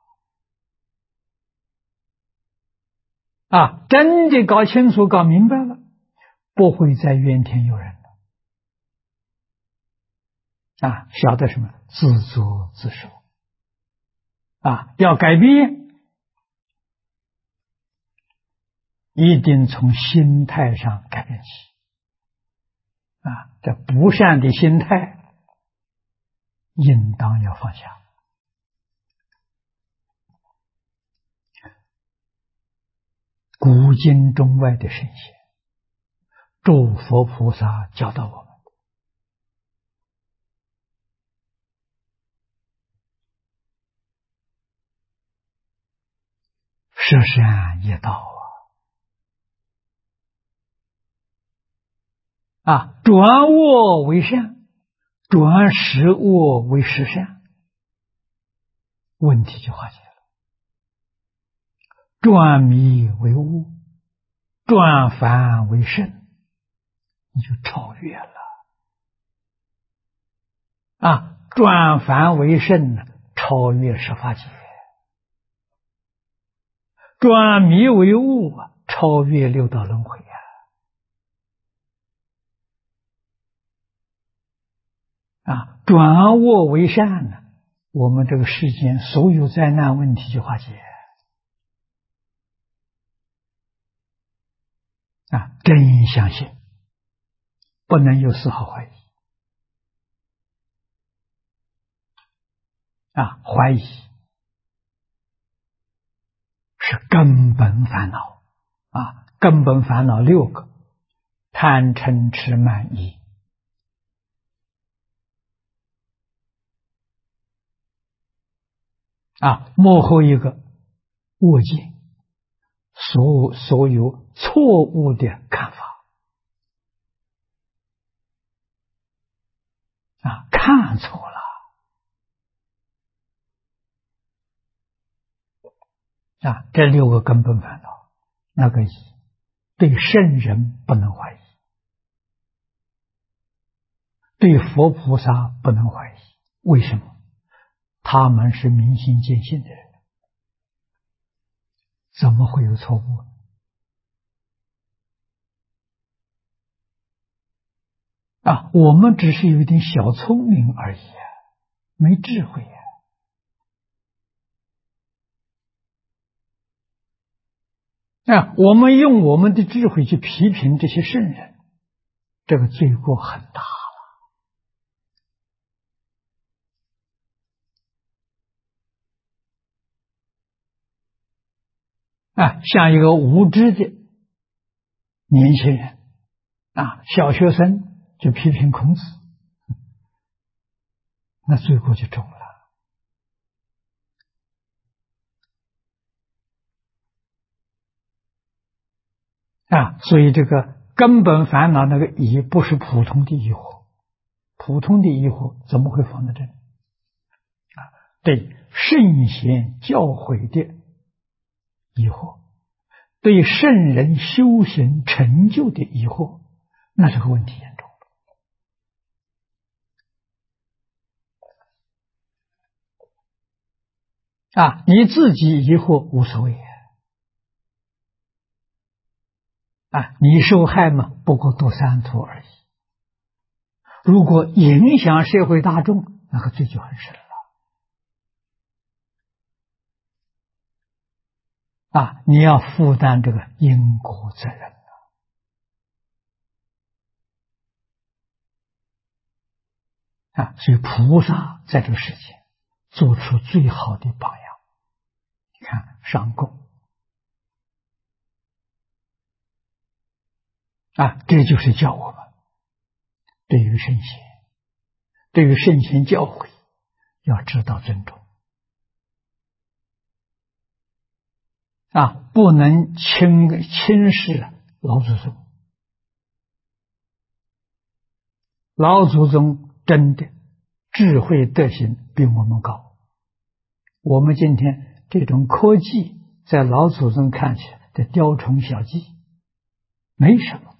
真的搞清楚搞明白了，不会再怨天尤人了晓得什么？自作自受要改变，一定从心态上改变起这不善的心态应当要放下。古今中外的圣贤诸佛菩萨教导我们，舍善业道转恶为善，转实恶为实善，问题就化解了。转迷为悟，转凡为圣，你就超越了转凡为圣，超越十法界；转迷为悟，超越六道轮回转恶为善呢，我们这个世间所有灾难问题就化解真相信，不能有丝毫怀疑怀疑是根本烦恼根本烦恼6个：贪嗔痴慢疑幕后一个恶见，所有错误的看法看错了这6个根本烦恼。那个疑，对圣人不能怀疑，对佛菩萨不能怀疑。为什么？他们是明心见性的人，怎么会有错误？ 我们只是有一点小聪明而已没智慧我们用我们的智慧去批评这些圣人，这个罪过很大像一个无知的年轻人小学生就批评孔子，那罪过就重了所以这个根本烦恼那个疑不是普通的疑惑，普通的疑惑怎么会放在这里对圣贤教诲的疑惑，对圣人修行成就的疑惑，那这个问题严重你自己疑惑无所谓你受害嘛，不过堕三途而已。如果影响社会大众，那个罪就很深了你要负担这个因果责任所以菩萨在这个世界做出最好的榜样。你看上供这就是教我们对于圣贤，对于圣贤教诲要知道尊重不能轻视老祖宗。老祖宗真的智慧德行比我们高，我们今天这种科技在老祖宗看起来的雕虫小技没什么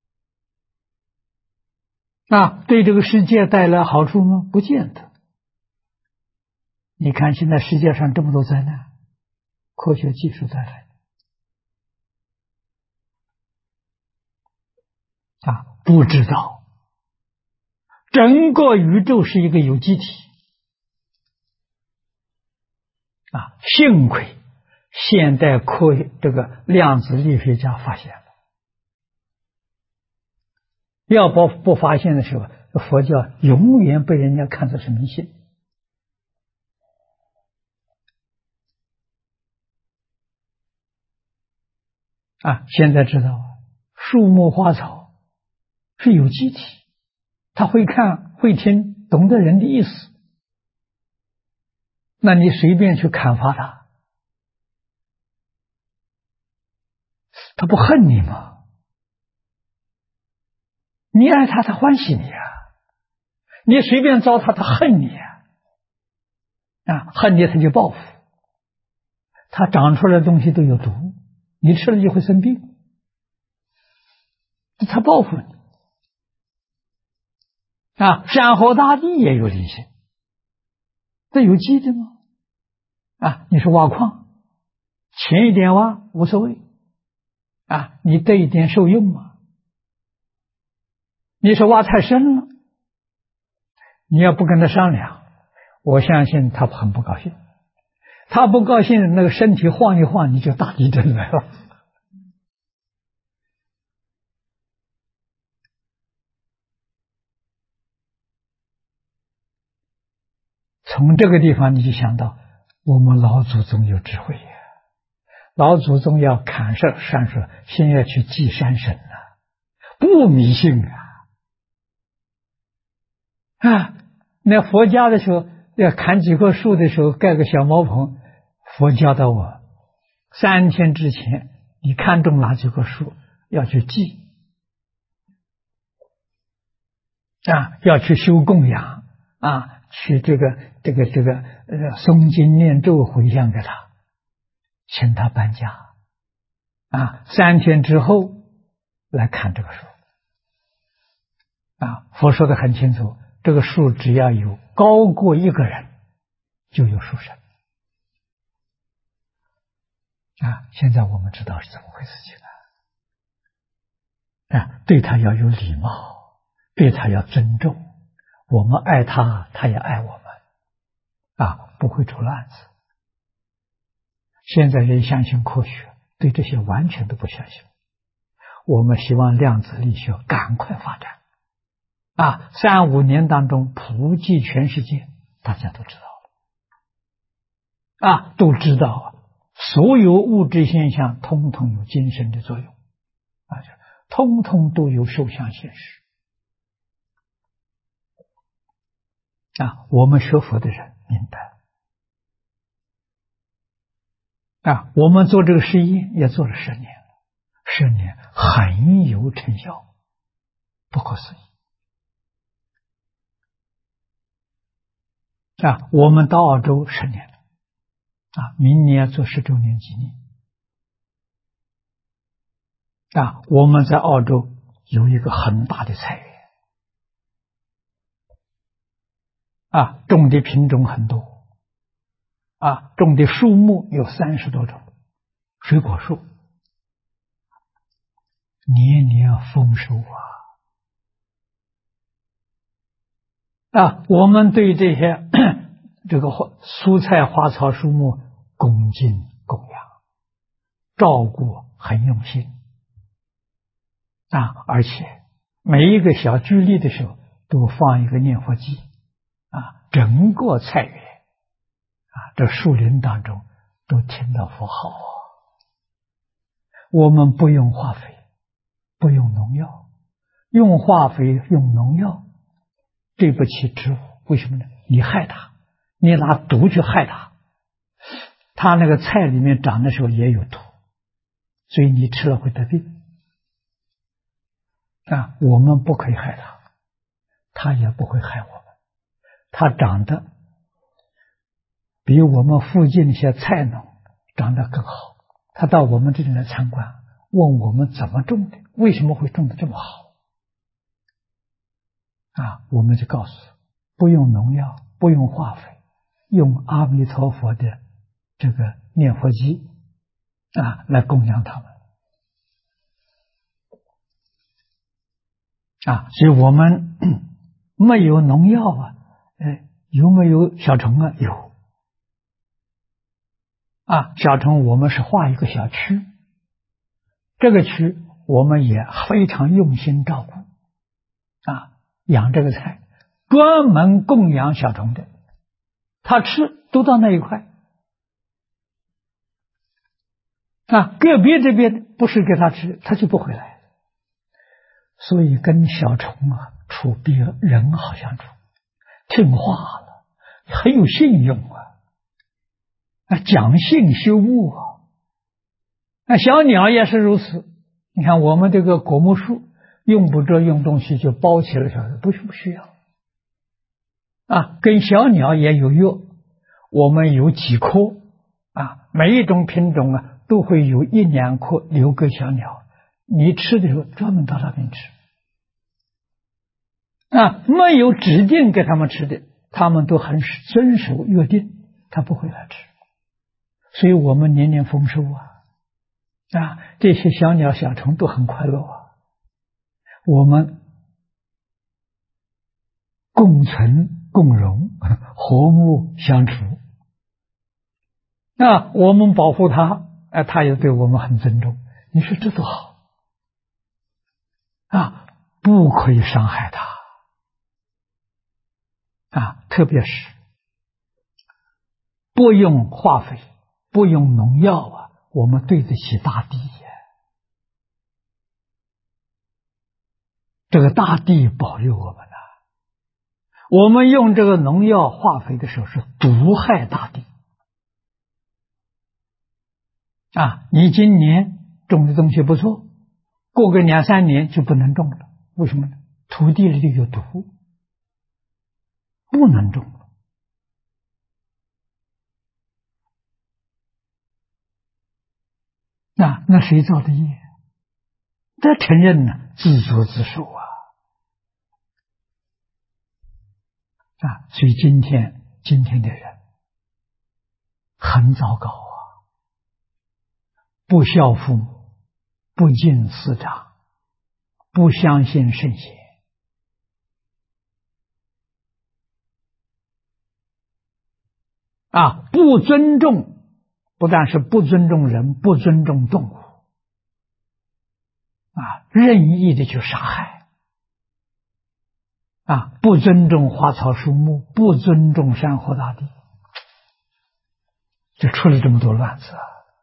对这个世界带来好处吗？不见得。你看现在世界上这么多灾难，科学技术带来不知道整个宇宙是一个有机体幸亏现代这个量子力学家发现了，要不发现的时候，佛教永远被人家看作是迷信现在知道树木花草是有机体，他会看会听，懂得人的意思，那你随便去砍伐它，他不恨你吗？你爱他，他欢喜你你随便糟蹋他恨你恨你他就报复，他长出来的东西都有毒，你吃了就会生病，他报复你山河大地也有灵性，这有机的吗？你说挖矿浅一点挖无所谓你得一点受用嘛。你说挖太深了，你要不跟他商量，我相信他很不高兴，他不高兴，那个身体晃一晃，你就大地震来了从这个地方你就想到我们老祖宗有智慧老祖宗要砍山树，先要去祭山神不迷信那佛家的时候要砍几棵树的时候盖个小茅棚，佛教导我3天之前你看中哪几棵树要去祭要去修供养去这个诵经念咒回向给他，请他搬家3天之后来看这个树佛说的很清楚，这个树只要有高过一个人就有树神现在我们知道是怎么回事情对他要有礼貌， 对他要尊重，我们爱他，他也爱我们，不会出乱子。现在人相信科学，对这些完全都不相信。我们希望量子力学赶快发展，3、5年当中普及全世界，大家都知道了都知道所有物质现象通通有精神的作用通通都有受想现实我们学佛的人明白我们做这个实验也做了10年了，10年很有成效，不可思议我们到澳洲10年了明年做10周年纪念我们在澳洲有一个很大的菜园种的品种很多种的树木有30多种，水果树年年丰收我们对这些这个蔬菜花草树木恭敬供养，照顾很用心而且每一个小聚力的时候都放一个念佛机整个菜园这树林当中都听到佛号我们不用化肥，不用农药，用化肥用农药对不起植物，为什么呢？你害它，你拿毒去害它，它那个菜里面长的时候也有毒，所以你吃了会得病我们不可以害它，它也不会害我们，它长得比我们附近那些菜农长得更好，他到我们这里来参观，问我们怎么种的，为什么会种得这么好我们就告诉不用农药，不用化肥，用阿弥陀佛的这个念佛机来供养他们所以我们没有农药有没有小虫有小虫我们是划一个小区，这个区我们也非常用心照顾养这个菜专门供养小虫的，他吃都到那一块个别这边不是给他吃他就不回来，所以跟小虫处比人好相处，听话了，很有信用讲信修物小鸟也是如此，你看我们这个果木树用不着用东西就包起来了，不需要跟小鸟也有约，我们有几棵每一种品种都会有1、2棵留给小鸟，你吃的时候专门到那边吃没有指定给他们吃的，他们都很遵守约定，他不会来吃，所以我们年年丰收这些小鸟小虫都很快乐我们共存共荣，和睦相处我们保护它它也对我们很尊重，你说这多好不可以伤害它特别是不用化肥，不用农药我们对得起大地这个大地保佑我们我们用这个农药化肥的时候是毒害大地你今年种的东西不错，过个2、3年就不能种了，为什么呢？土地里有毒，不能种了那谁造的业？这承认呢，自作自受所以今天的人很糟糕不孝父母，不敬师长，不相信圣贤不尊重，不但是不尊重人，不尊重动物，任意的去杀害，不尊重花草树木，不尊重山河大地，就出了这么多乱子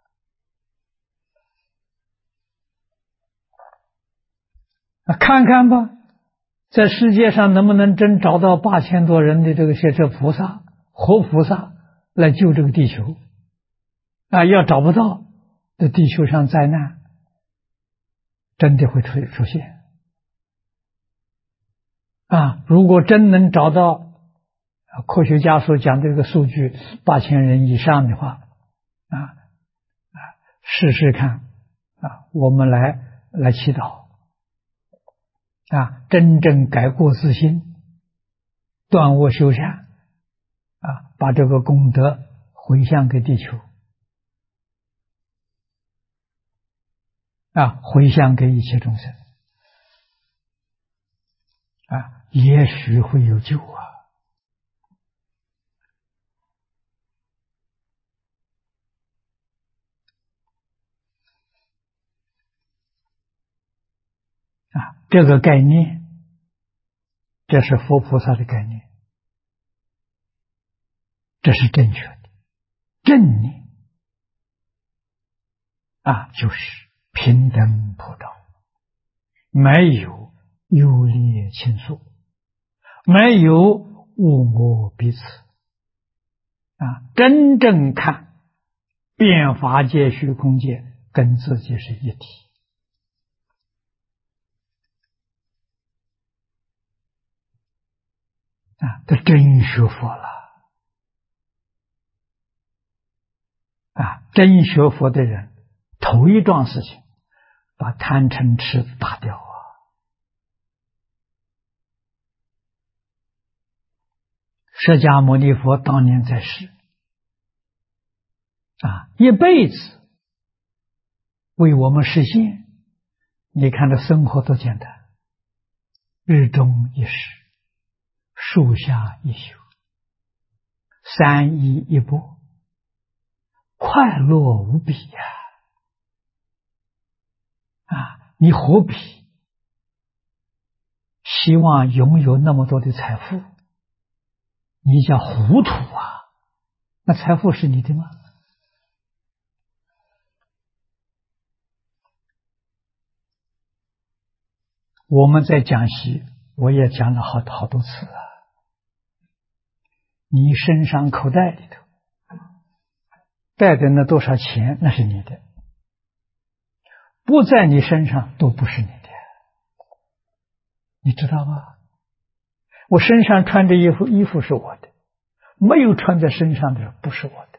看看吧，在世界上能不能真找到8000多人的这菩萨、活菩萨来救这个地球？要找不到，这地球上灾难真的会出现如果真能找到科学家所讲的这个数据8000人以上的话试试看我们来祈祷真正改过自新，断恶修善把这个功德回向给地球回向给一切众生也许会有救这个概念，这是佛菩萨的概念，这是正确的。正念就是平等普照，没有优劣亲疏，没有物我彼此真正看变法界虚空界跟自己是一体这真学佛了真学佛的人头一桩事情把贪嗔痴打掉释迦牟尼佛当年在世一辈子为我们实现，你看这生活多简单，日中一时，树下一宿，3衣一钵，快乐无比你何必希望拥有那么多的财富？你叫糊涂那财富是你的吗？我们在讲习，我也讲了好多次你身上口袋里头带的那多少钱，那是你的，不在你身上都不是你的，你知道吗？我身上穿着衣服是我的，没有穿在身上的不是我的。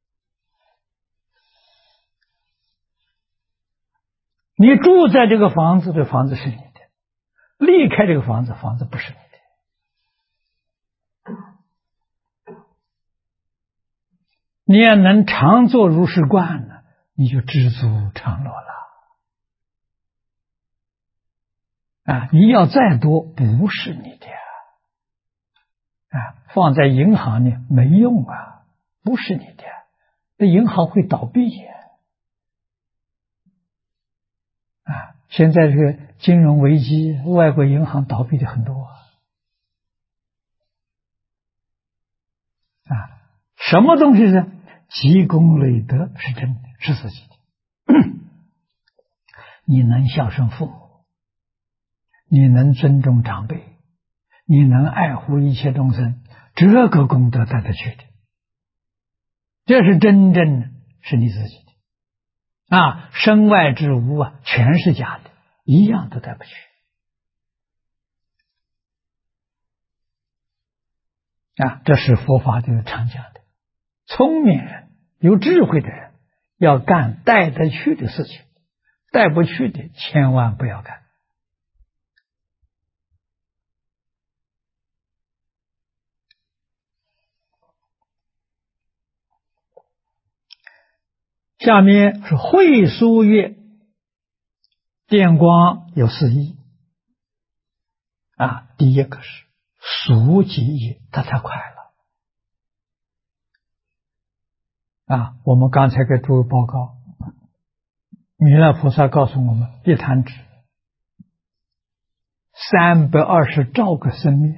你住在这个房子，这房子是你的，离开这个房子，房子不是你的。你要能常坐如是观呢，你就知足常乐了你要再多不是你的放在银行里没用不是你的，那银行会倒闭现在这个金融危机，外国银行倒闭的很多什么东西是积功累德是真的，是自己的你能孝顺父母，你能尊重长辈，你能爱护一切众生，这个功德带得去的，这是真正的是你自己的身外之物全是假的，一样都带不去这是佛法的常讲的，聪明人有智慧的人要干带得去的事情，带不去的千万不要干下面是会疏月电光有4义第一个是速即业，它太快了我们刚才给诸位报告，弥勒菩萨告诉我们，一弹指320兆个生灭，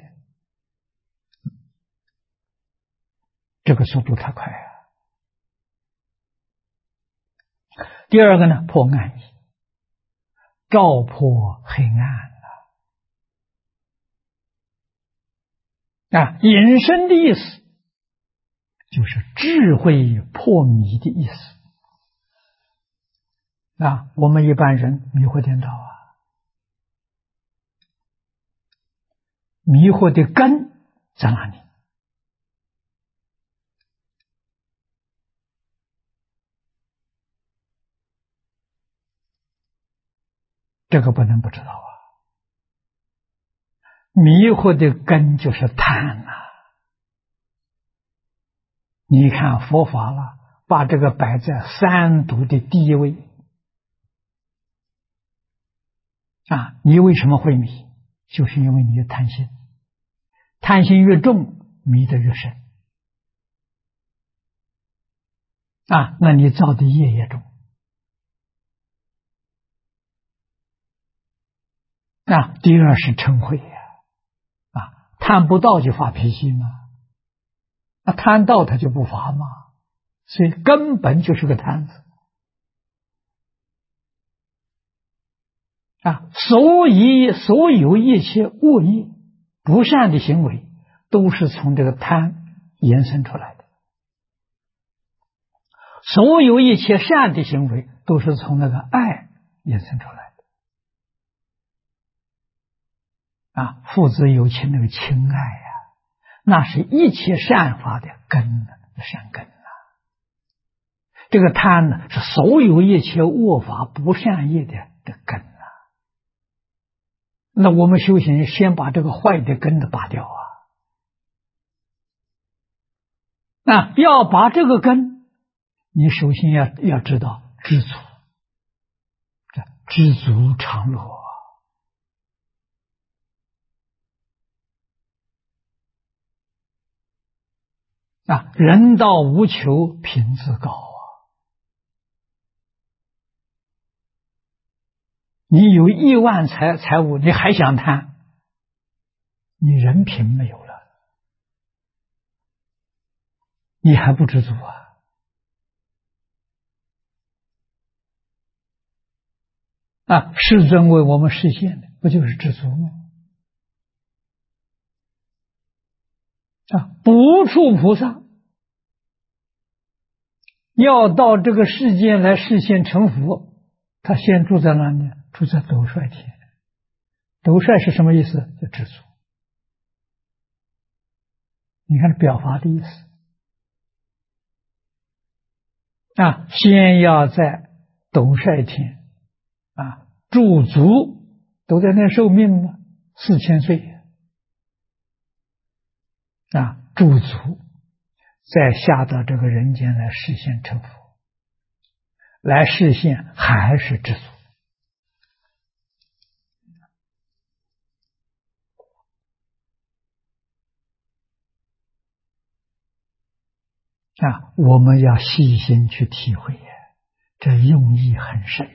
这个速度太快啊。第二个呢，破暗意，照破黑暗引申的意思就是智慧破迷的意思我们一般人迷惑颠倒迷惑的根在哪里？这个不能不知道迷惑的根就是贪你看佛法了，把这个摆在三毒的第一位你为什么会迷？就是因为你的贪心，贪心越重，迷得越深那你造的业也重第二是嗔恚贪不到就发脾气嘛，贪到他就不发嘛，所以根本就是个贪字所有一切恶业不善的行为都是从这个贪延伸出来的，所有一切善的行为都是从那个爱延伸出来的父子有情那个情爱那是一切善法的根善根这个贪呢是所有一切恶法不善业的根那我们修行先把这个坏的根的拔掉要拔这个根，你首先要知道知足，知足常乐人道无求品自高你有1万财物，你还想贪，你人品没有了，你还不知足世尊为我们实现的不就是知足吗？不处菩萨要到这个世界来实现成佛，他先住在哪里？住在斗率天。斗率是什么意思？就知足。你看表法的意思先要在斗率天驻足，都在那受命了4000岁驻足，再下到这个人间来实现成佛，来实现还是知足我们要细心去体会这用意很深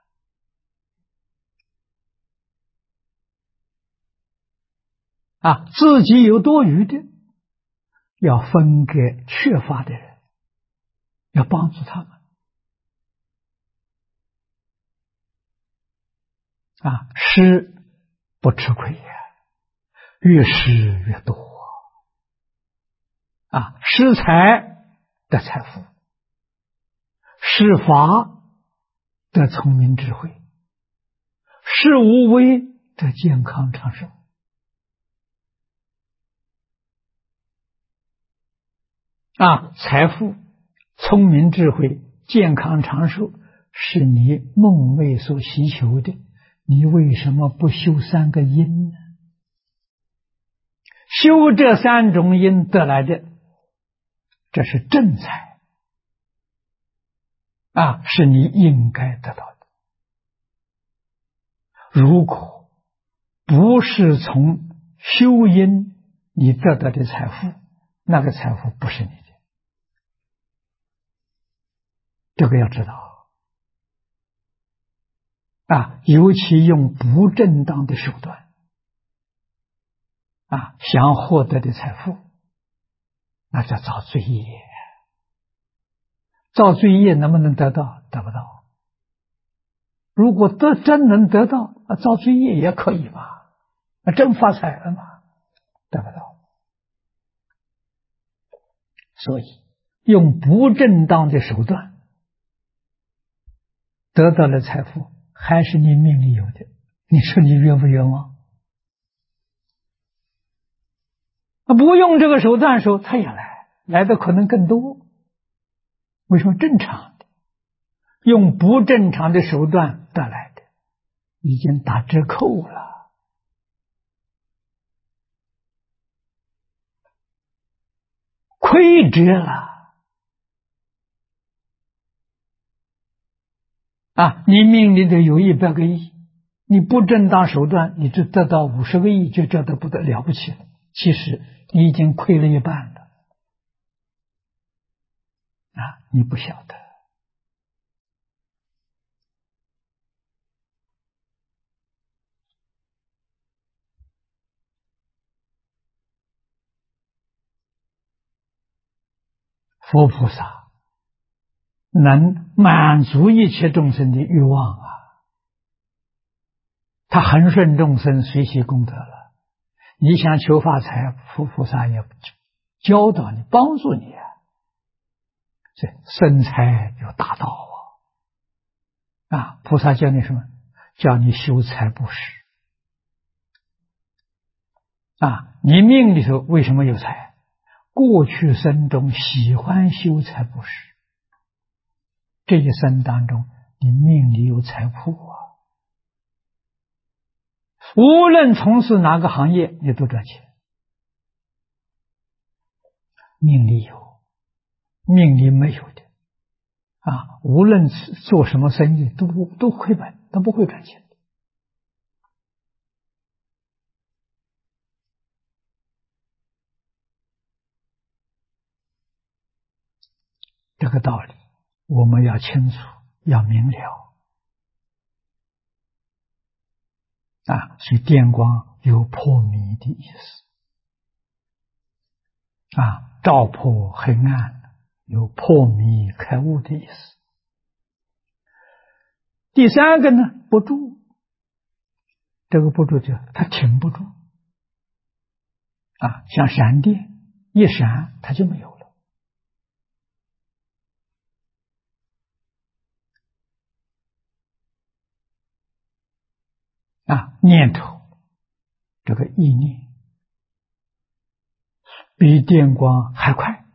自己有多余的要分给缺乏的人，要帮助他们施不吃亏越施越多施财得财富，施法得聪明智慧，施无为得健康长寿财富、聪明智慧、健康长寿是你梦寐所祈求的，你为什么不修3个因呢？修这3种因得来的，这是正财是你应该得到的。如果不是从修因你得到的财富，那个财富不是你的这个要知道啊，尤其用不正当的手段啊，想获得的财富，那叫造罪业。造罪业能不能得到？得不到。如果真能得到，造罪业也可以嘛，真发财了嘛，得不到。所以用不正当的手段得到了财富，还是你命里有的，你说你冤不冤枉？不用这个手段的时候，他也来的可能更多。为什么？正常的用不正常的手段得来的，已经打折扣了，亏折了啊！你命里头有100个亿，你不正当手段，你就得到50个亿，就觉得不得了不起了。其实你已经亏了一半了啊！你不晓得。佛菩萨能满足一切众生的欲望啊，他恒顺众生，随喜功德了。你想求发财，佛菩萨也教导你，帮助你啊。这生财有大道啊！菩萨教你什么？教你修财布施啊！你命里头为什么有财？过去生中喜欢修财布施，这一生当中你命里有财富啊！无论从事哪个行业，你都赚钱。命里有，命里没有的啊！无论做什么生意，都亏本，都不会赚钱。这个道理我们要清楚，要明了啊！所以电光有破迷的意思啊，照破黑暗，有破迷开悟的意思。第三个呢，不住，这个不住就它停不住啊，像闪电一闪它就没有了啊。念头这个意念比电光还快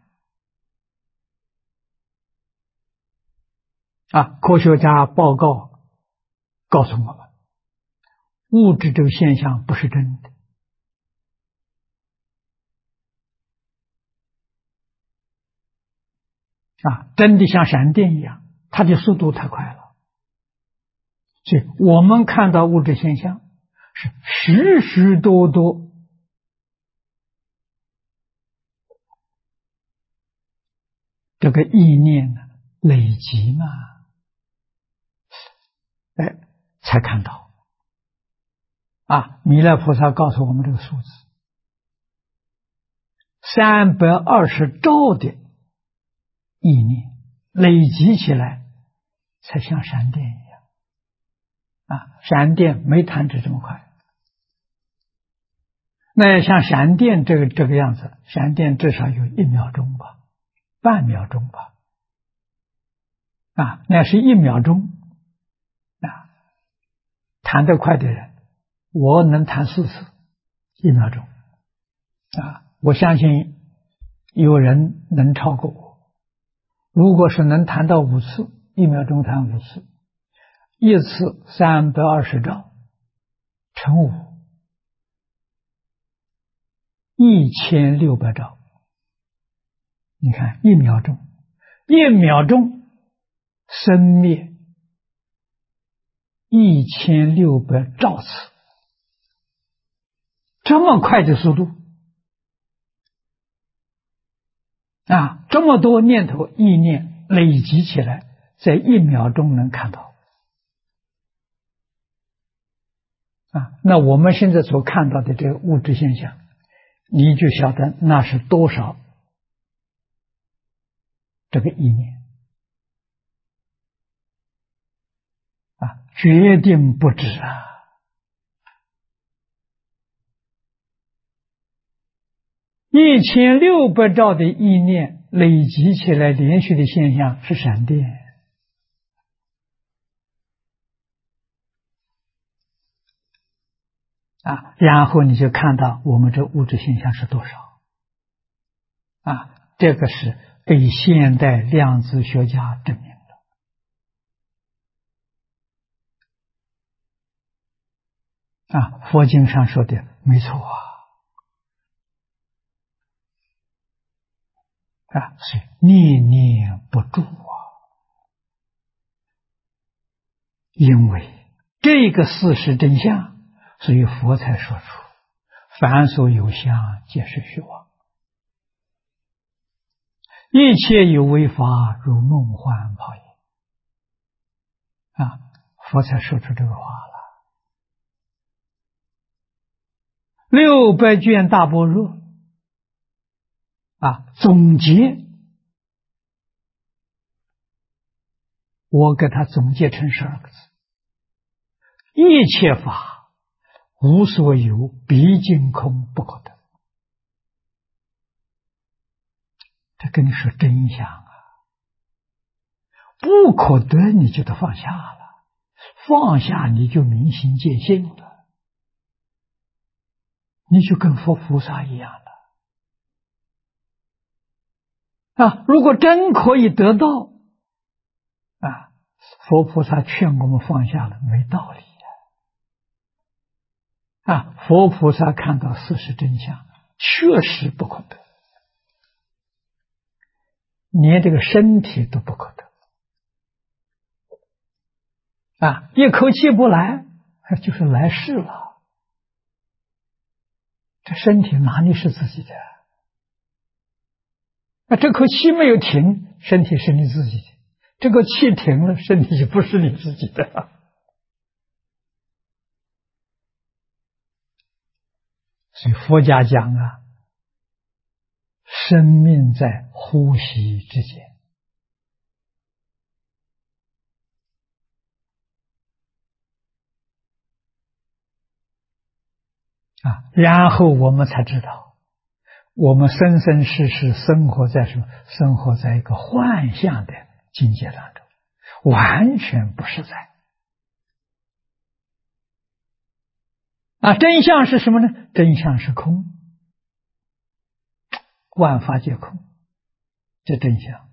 啊！科学家报告告诉我们，物质这个现象不是真的啊，真的像闪电一样，它的速度太快了。所以我们看到物质现象是许许多多这个意念呢累积嘛，才看到啊。弥勒菩萨告诉我们这个数字，320兆的意念累积起来，才像闪电一样啊！闪电没弹指这么快，那像闪电这个样子，闪电至少有1秒钟吧，半秒钟吧，啊，那是1秒钟啊！弹得快的人，我能弹4次，1秒钟啊！我相信有人能超过我。如果是能弹到5次，1秒钟弹5次，一次320兆乘5。1600兆，你看1秒钟，1秒钟生灭1600兆次，这么快的速度啊！这么多念头意念累积起来， 在1秒钟能看到那我们现在所看到的这个物质现象，你就晓得那是多少这个意念决定不止1600兆的意念累积起来，连续的现象是闪电然后你就看到我们这物质现象是多少这个是被现代量子学家证明的佛经上说的没错是念念不住因为这个事实真相，所以佛才说出凡所有相皆是虚妄，一切有为法如梦幻泡影佛才说出这个话了。600卷大般若总结，我给它总结成12个字：一切法无所有，毕竟空不可得。这跟你说真相不可得你就得放下了，放下你就明心见性了，你就跟佛菩萨一样了如果真可以得到佛菩萨劝我们放下了没道理佛菩萨看到事实真相，确实不可得，连这个身体都不可得一口气不来就是来世了，这身体哪里是自己的这口气没有停，身体是你自己的，这个气停了，身体就不是你自己的所以佛家讲生命在呼吸之间然后我们才知道我们生生世世生活在什么？生活在一个幻象的境界当中，完全不实在真相是什么呢？真相是空，万法皆空，这真相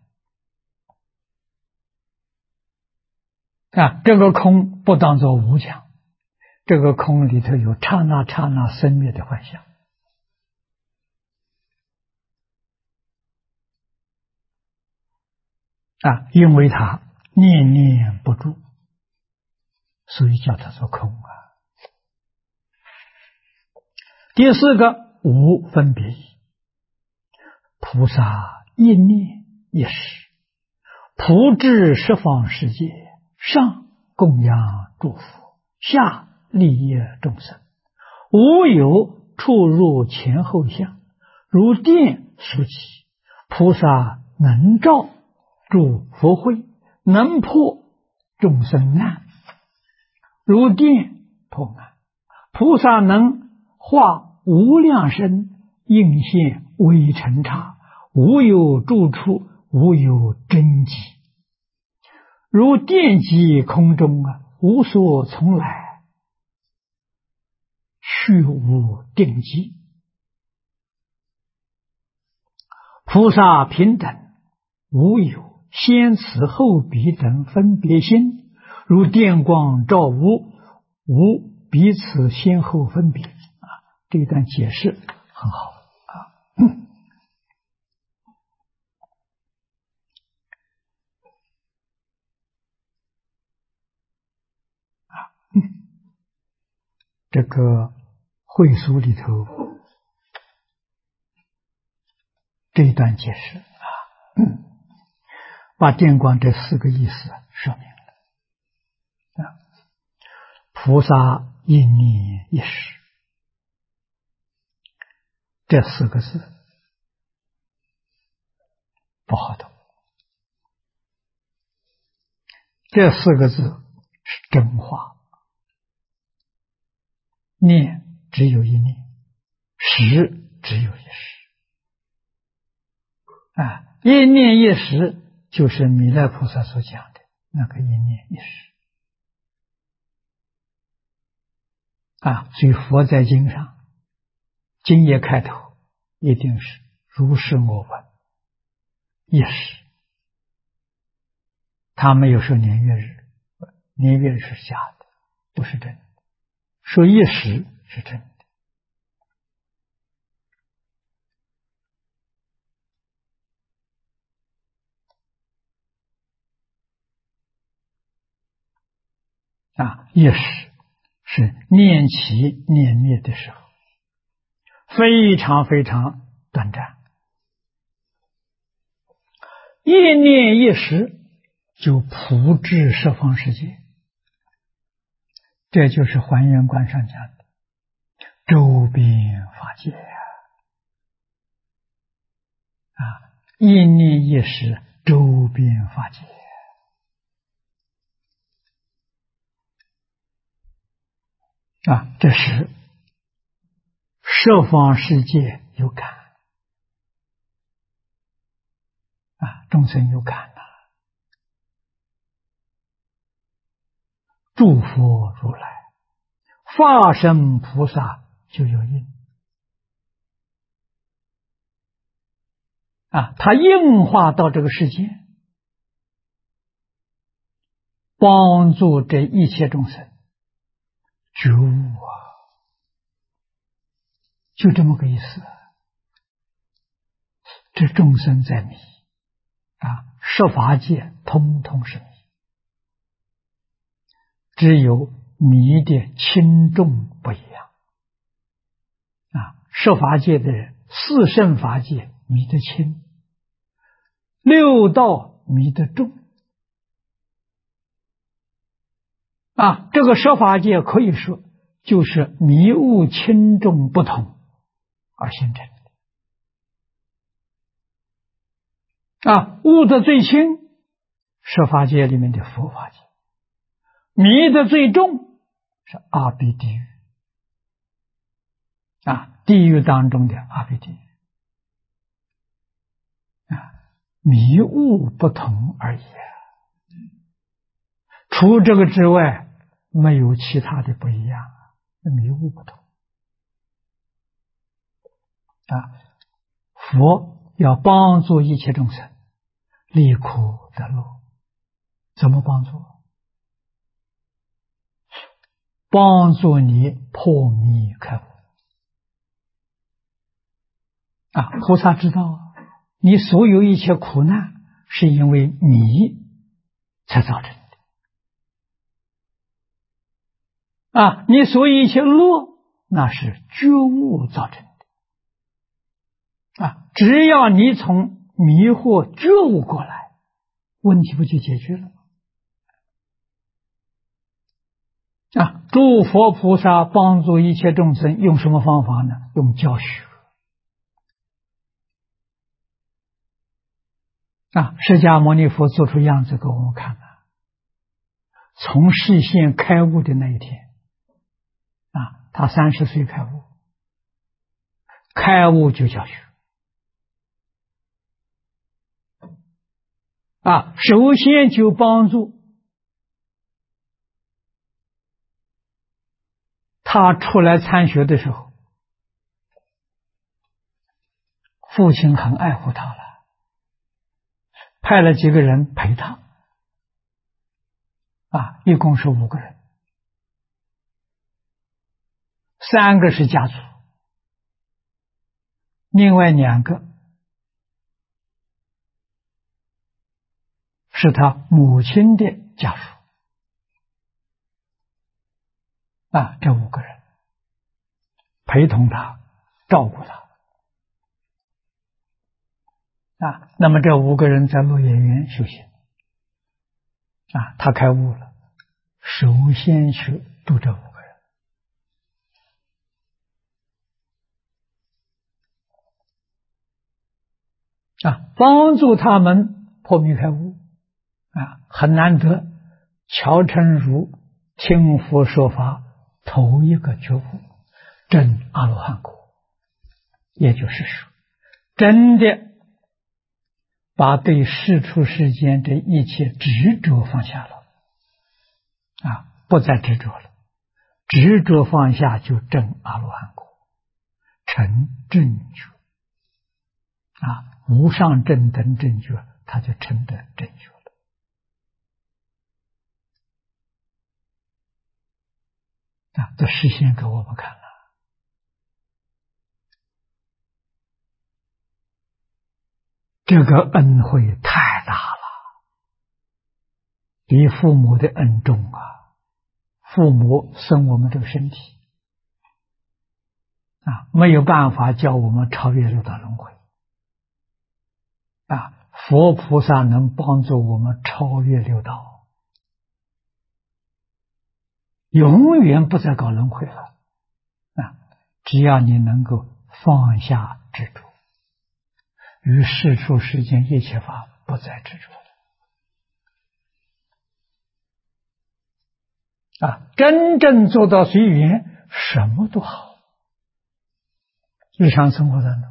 这个空不当作无讲，这个空里头有刹那刹那生灭的幻象因为它念念不住，所以叫它做空第4个无分别意，菩萨一念一时，普至十方世界，上供养诸佛，下利益众生，无有出入前后相，如电所起，菩萨能照诸佛慧，能破众生难，如电破难，菩萨能化无量身，应现微尘刹，无有住处，无有真迹，如电击空中无所从来，去无定迹。菩萨平等，无有先此后彼等分别心，如电光照无，无彼此先后分别这一段解释很好这个会疏里头这一段解释把定观这4个意思说明了。菩萨一念一时，这4个字不好懂。这4个字是真话，念只有一念，时只有一时。一念一时就是弥勒菩萨所讲的那个一念一时。所以佛在经上，经页开头一定是如是我闻，一时。他没有说年月日，年月日是假的，不是真的。说一时是真的。一时是念起念灭的时候，非常非常短暂。一念一时就普至十方世界，这就是还原观上讲的周边法界一念一时周边法界这是十方世界有感众生有感诸佛如来化身菩萨就有应他应化到这个世界，帮助这一切众生觉悟就这么个意思。这众生在迷十法界通通是迷，只有迷的轻重不一样十法界的人，四圣法界迷得轻，六道迷得重这个十法界可以说就是迷悟轻重不同而形成的悟得最轻，十法界里面的佛法界；迷得最重是阿鼻地狱地狱当中的阿鼻地狱迷悟不同而已除这个之外没有其他的不一样迷悟不同佛要帮助一切众生离苦得乐，怎么帮助？帮助你破迷开悟菩萨知道你所有一切苦难是因为迷才造成的你所有一切乐那是觉悟造成的只要你从迷惑觉悟过来，问题不就解决了诸佛菩萨帮助一切众生用什么方法呢？用教学释迦牟尼佛做出样子给我们看从示现开悟的那一天他30岁开悟，开悟就教学首先就帮助他出来参学的时候，父亲很爱护他了，派了几个人陪他一共是5个人，3个是家族，另外2个是他母亲的家属这5个人陪同他，照顾他那么这5个人在鹿野园修行，他开悟了，首先去度这5个人，帮助他们破迷开悟，很难得。乔成儒听佛说法，头一个觉悟，证阿罗汉果，也就是说，真的把对世出世间这一切执着放下了，不再执着了，执着放下就证阿罗汉果，成正觉，无上正等正觉，他就成得正觉了。这实现给我们看了，这个恩惠太大了，比父母的恩重啊！父母生我们这个身体，没有办法叫我们超越六道轮回，佛菩萨能帮助我们超越六道，永远不再搞轮回了。只要你能够放下执着，于世出世间一切法不再执着了，真正做到随缘，什么都好，日常生活当中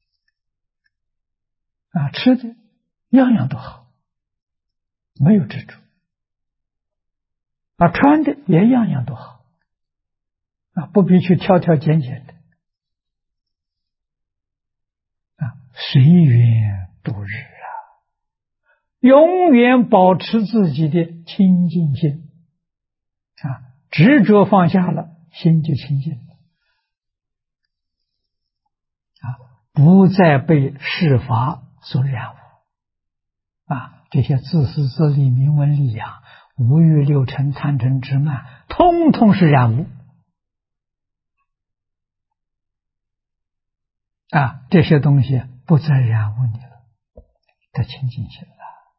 吃的样样都好，没有执着，穿的也样样都好，不必去挑挑拣拣的，随缘度日永远保持自己的清净心，执着放下了，心就清净了，不再被世法所染污，这些自私自利、名闻利养、五欲六尘、贪嗔痴慢，通通是染污，这些东西不再染污你了，得清净心了。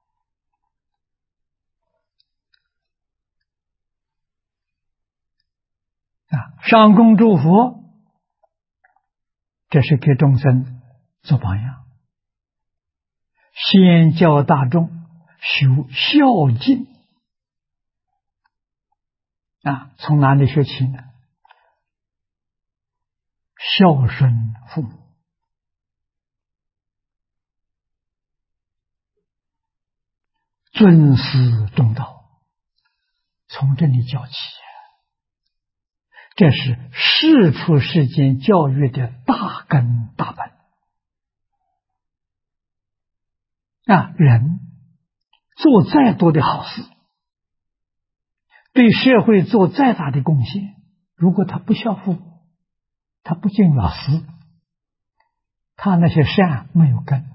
上供诸佛，这是给众生做榜样，先教大众修孝敬，从哪里学起呢？孝顺父母，尊师重道，从这里教起，这是世出世间教育的大根大本。人做再多的好事，对社会做再大的贡献，如果他不孝父母，他不敬老师，他那些善没有根，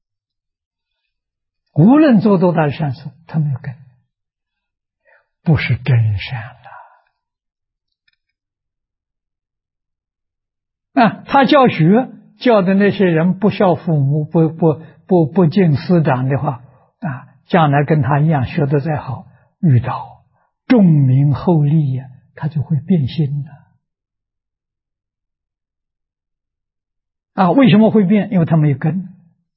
无论做多大的善事，他没有根，不是真善的。他教学教的那些人不孝父母，不敬师长的话，将来跟他一样学得再好，遇到重名厚利他就会变心的。为什么会变？因为他没有根。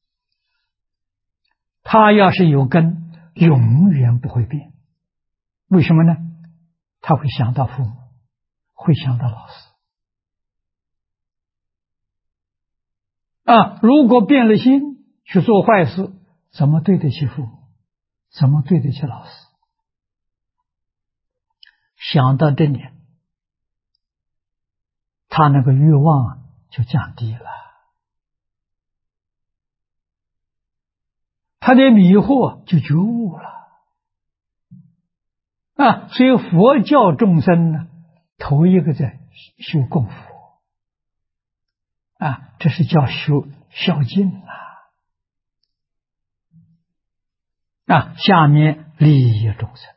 他要是有根，永远不会变。为什么呢？他会想到父母，会想到老师。如果变了心去做坏事，怎么对得起父母？怎么对得起老师？想到这里，他那个欲望就降低了，他的迷惑就觉悟了。所以佛教众生呢，头一个在修供佛，这是叫修孝敬下面利益众生，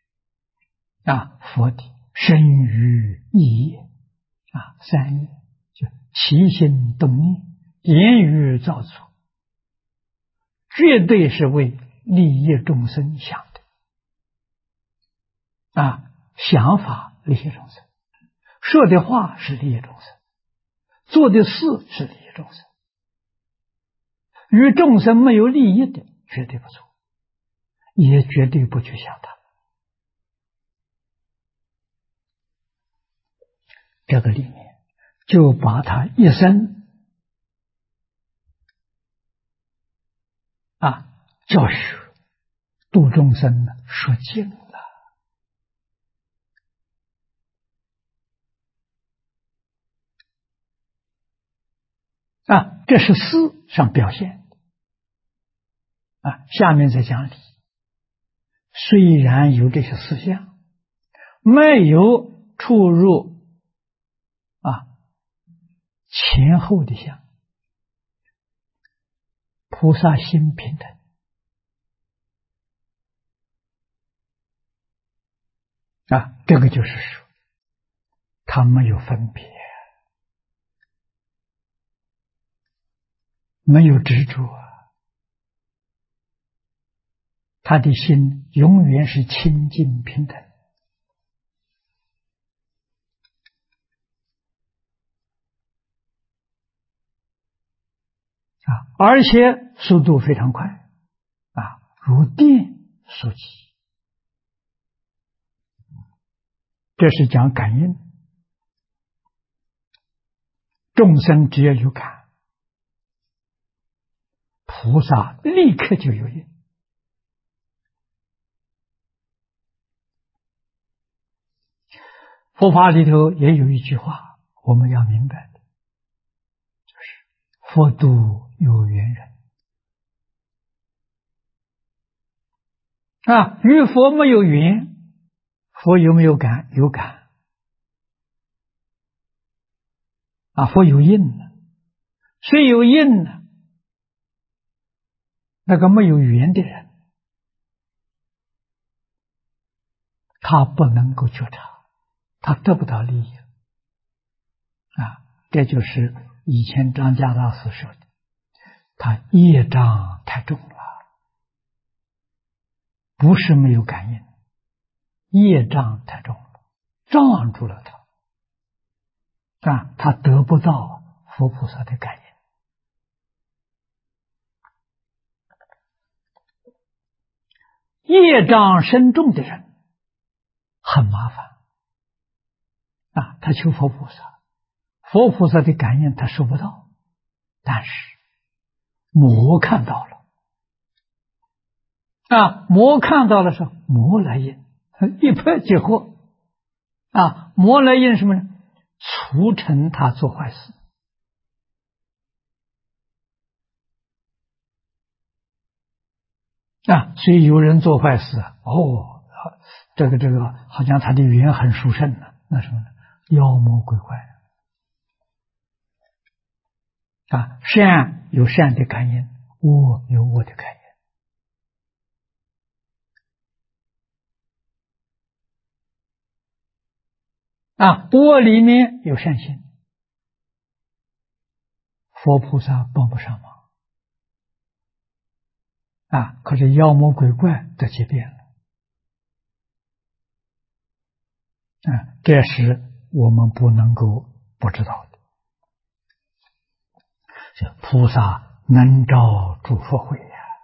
佛的身语意业三业，就起心动念、言语造作， 绝对是为利益众生想的想法利益众生，说的话是利益众生，做的事是利益众生，与众生没有利益的绝对不做，也绝对不去想它。这个里面就把他一生教学度众生呢说尽了这是事上表现下面再讲理。虽然有这些思想，没有出入前后的相，菩萨心平等这个就是说他没有分别，没有执着，他的心永远是清净平等而且速度非常快如电速疾。这是讲感应，众生只要有感，菩萨立刻就有应。佛法里头也有一句话我们要明白的，就是佛度有缘人与佛没有缘，佛有没有感？有感佛有应呢，虽有应呢，那个没有缘的人他不能够觉察，他得不到利益这就是以前张家大师说的，他业障太重了，不是没有感应，业障太重了，障住了他他得不到佛菩萨的感应。业障深重的人很麻烦他求佛菩萨，佛菩萨的感应他收不到，但是魔看到了魔看到了时候，魔来应，一拍即合魔来应什么呢？促成他做坏事所以有人做坏事这个好像他的缘很殊胜呢，那什么呢？妖魔鬼怪善有善的感应，恶有恶的感应恶里面有善心，佛菩萨帮不上忙可是妖魔鬼怪都结变了这是我们不能够不知道的。菩萨能照诸佛慧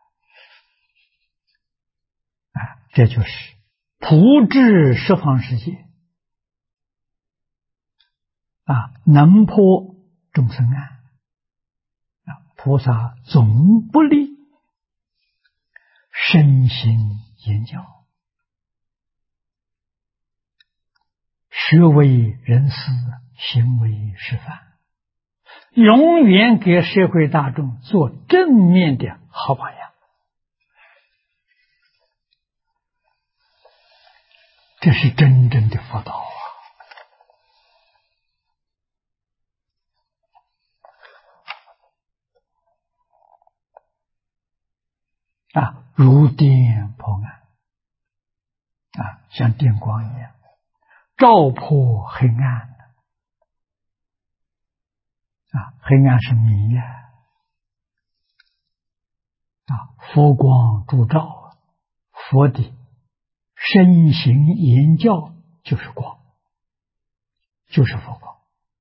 这就是普智十方世界能破众生案菩萨总不离身心言教，学为人师，行为示范，永远给社会大众做正面的好榜样。这是真正的佛道如电破暗像电光一样照破黑暗黑暗是迷佛光烛照，佛的身形言教就是光，就是佛光。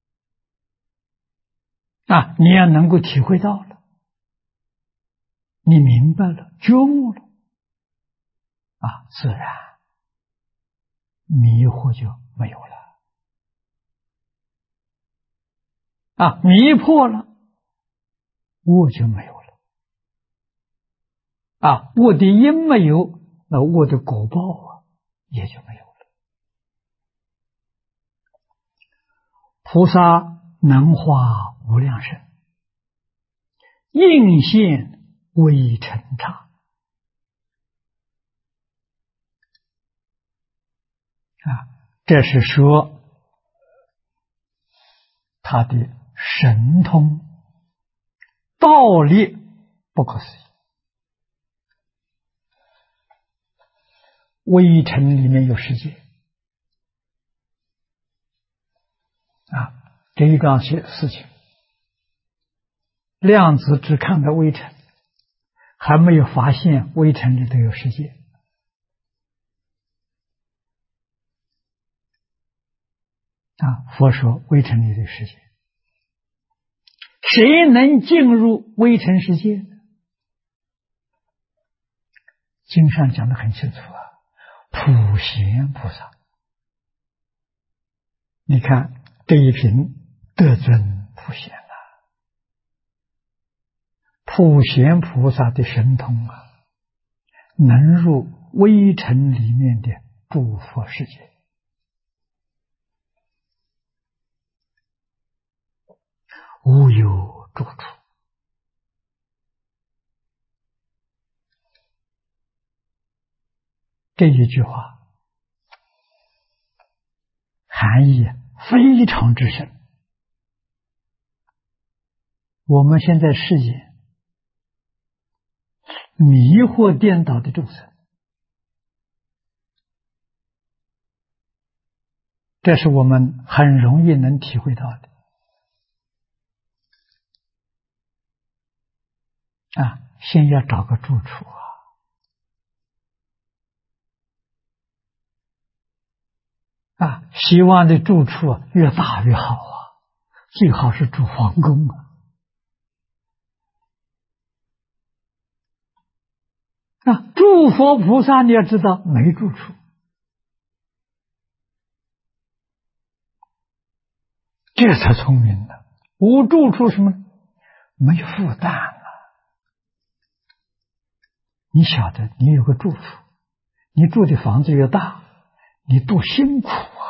你也能够体会到了，你明白了，觉悟了，自然迷惑就没有了。迷破了，恶就没有了。恶的因没有，那恶的果报也就没有了。菩萨能化无量身，应现微尘刹。这是说他的神通道力不可思议。微尘里面有世界这一桩事情，量子只看到微尘，还没有发现微尘里头有世界。佛说微尘里的世界，谁能进入微尘世界？经上讲得很清楚普贤菩萨。你看这一品得尊普贤普贤菩萨的神通能入微尘里面的诸佛世界，无有住处。这一句话含义非常之深。我们现在世界迷惑颠倒的众生，这是我们很容易能体会到的。先要找个住处希望的住处越大越好最好是住皇宫诸佛菩萨你要知道没住处，这才聪明的。无住处什么？没负担你晓得你有个住处，你住的房子越大，你多辛苦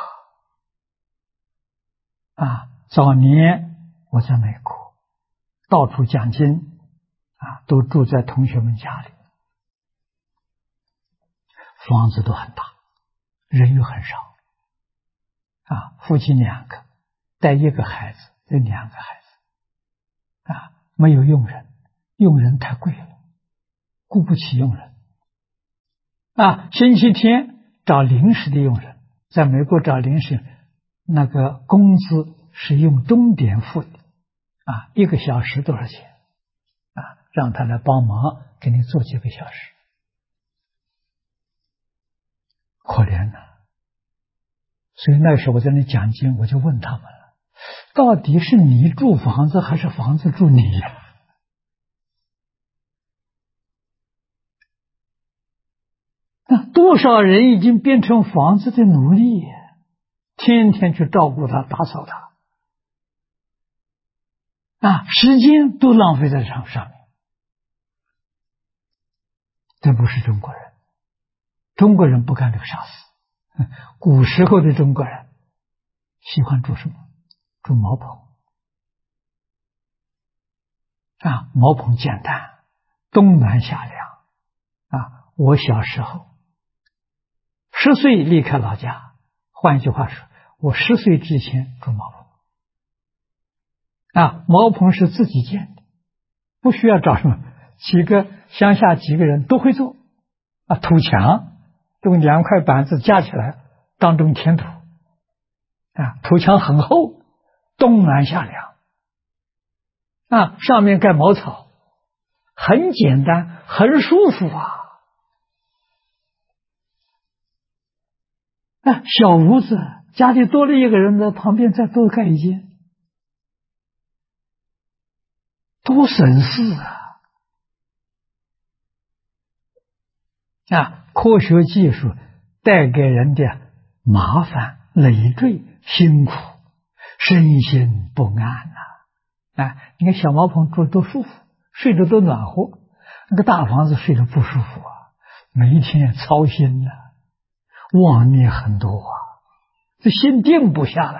早年我在美国到处讲经都住在同学们家里，房子都很大，人又很少夫妻2个带1个孩子，有2个孩子没有佣人，佣人太贵了，雇不起佣人星期天找临时的佣人，在美国找临时，那个工资是用钟点付的1个小时多少钱让他来帮忙给你做几个小时，可怜所以那时候我在那讲经，我就问他们了，到底是你住房子还是房子住你多少人已经变成房子的奴隶，天天去照顾他，打扫他时间都浪费在上面。这不是中国人，中国人不干这个傻事。古时候的中国人喜欢住什么？住茅棚茅棚简单，冬暖夏凉我小时候10岁离开老家，换一句话说，我10岁之前住茅棚茅棚是自己建的，不需要找什么乡下几个人都会做土墙用2块板子架起来，当中填土土墙很厚，冬暖夏凉上面盖茅草很简单，很舒服啊！小屋子，家里多了一个人在旁边，再多盖一间，多省事啊！科学技术带给人的麻烦、累赘、辛苦，身心不安你看小茅棚住多舒服，睡着多暖和，那个大房子睡着不舒服每一天操心妄念很多这心定不下来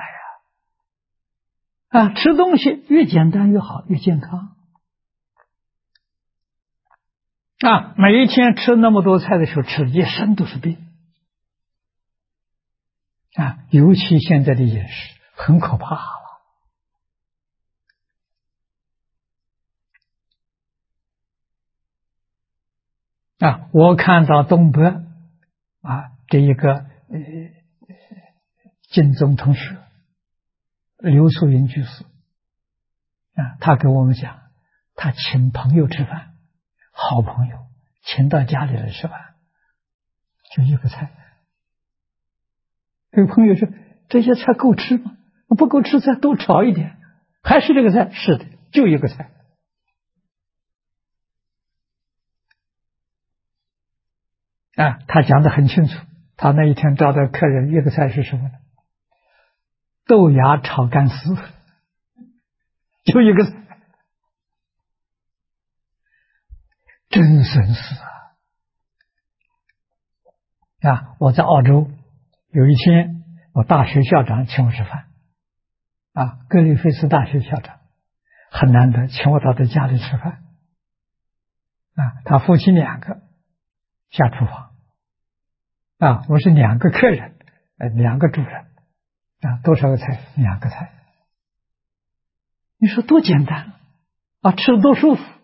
吃东西越简单越好，越健康每一天吃那么多菜的时候，吃的一身都是病尤其现在的饮食很可怕我看到东北这一个晋中同学刘素云居士他给我们讲，他请朋友吃饭，好朋友请到家里来吃饭，就一个菜。有朋友说这些菜够吃吗？不够吃再多炒一点，还是这个菜？是的，就一个菜。他讲得很清楚，他那一天招待客人一个菜是什么呢？豆芽炒干丝，就一个菜，真省事我在澳洲有一天，我大学校长请我吃饭格里菲斯大学校长很难得请我到他家里吃饭他夫妻两个下厨房我是两个客人两个主人多少个菜？两个菜。你说多简单吃的多舒服。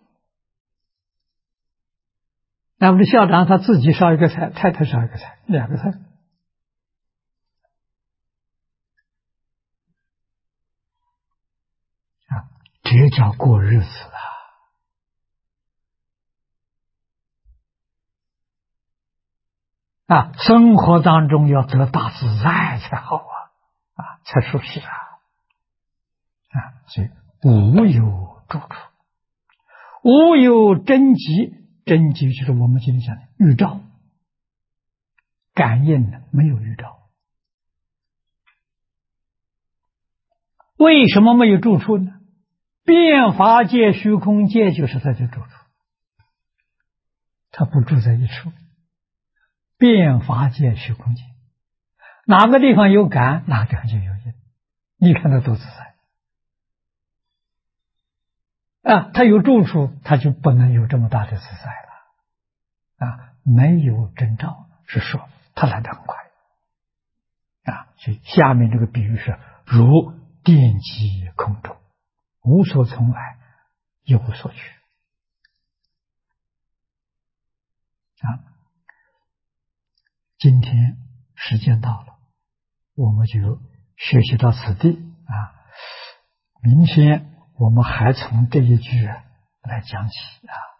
我们的校长他自己烧一个菜，太太烧一个菜，两个菜这叫过日子生活当中要得大自在才好才舒适所以无有住处，无有真迹，真迹就是我们今天讲的预兆，感应的没有预兆。为什么没有住处呢？变法界、虚空界就是它的住处，它不住在一处。变法界、虚空界，哪个地方有感，哪个地方就有因。你看它多自在它有住处，它就不能有这么大的自在了没有征兆，是说它来得很快所以下面这个比喻是如电击空中，无所从来，一无所去今天时间到了，我们就学习到此地明天我们还从这一句来讲起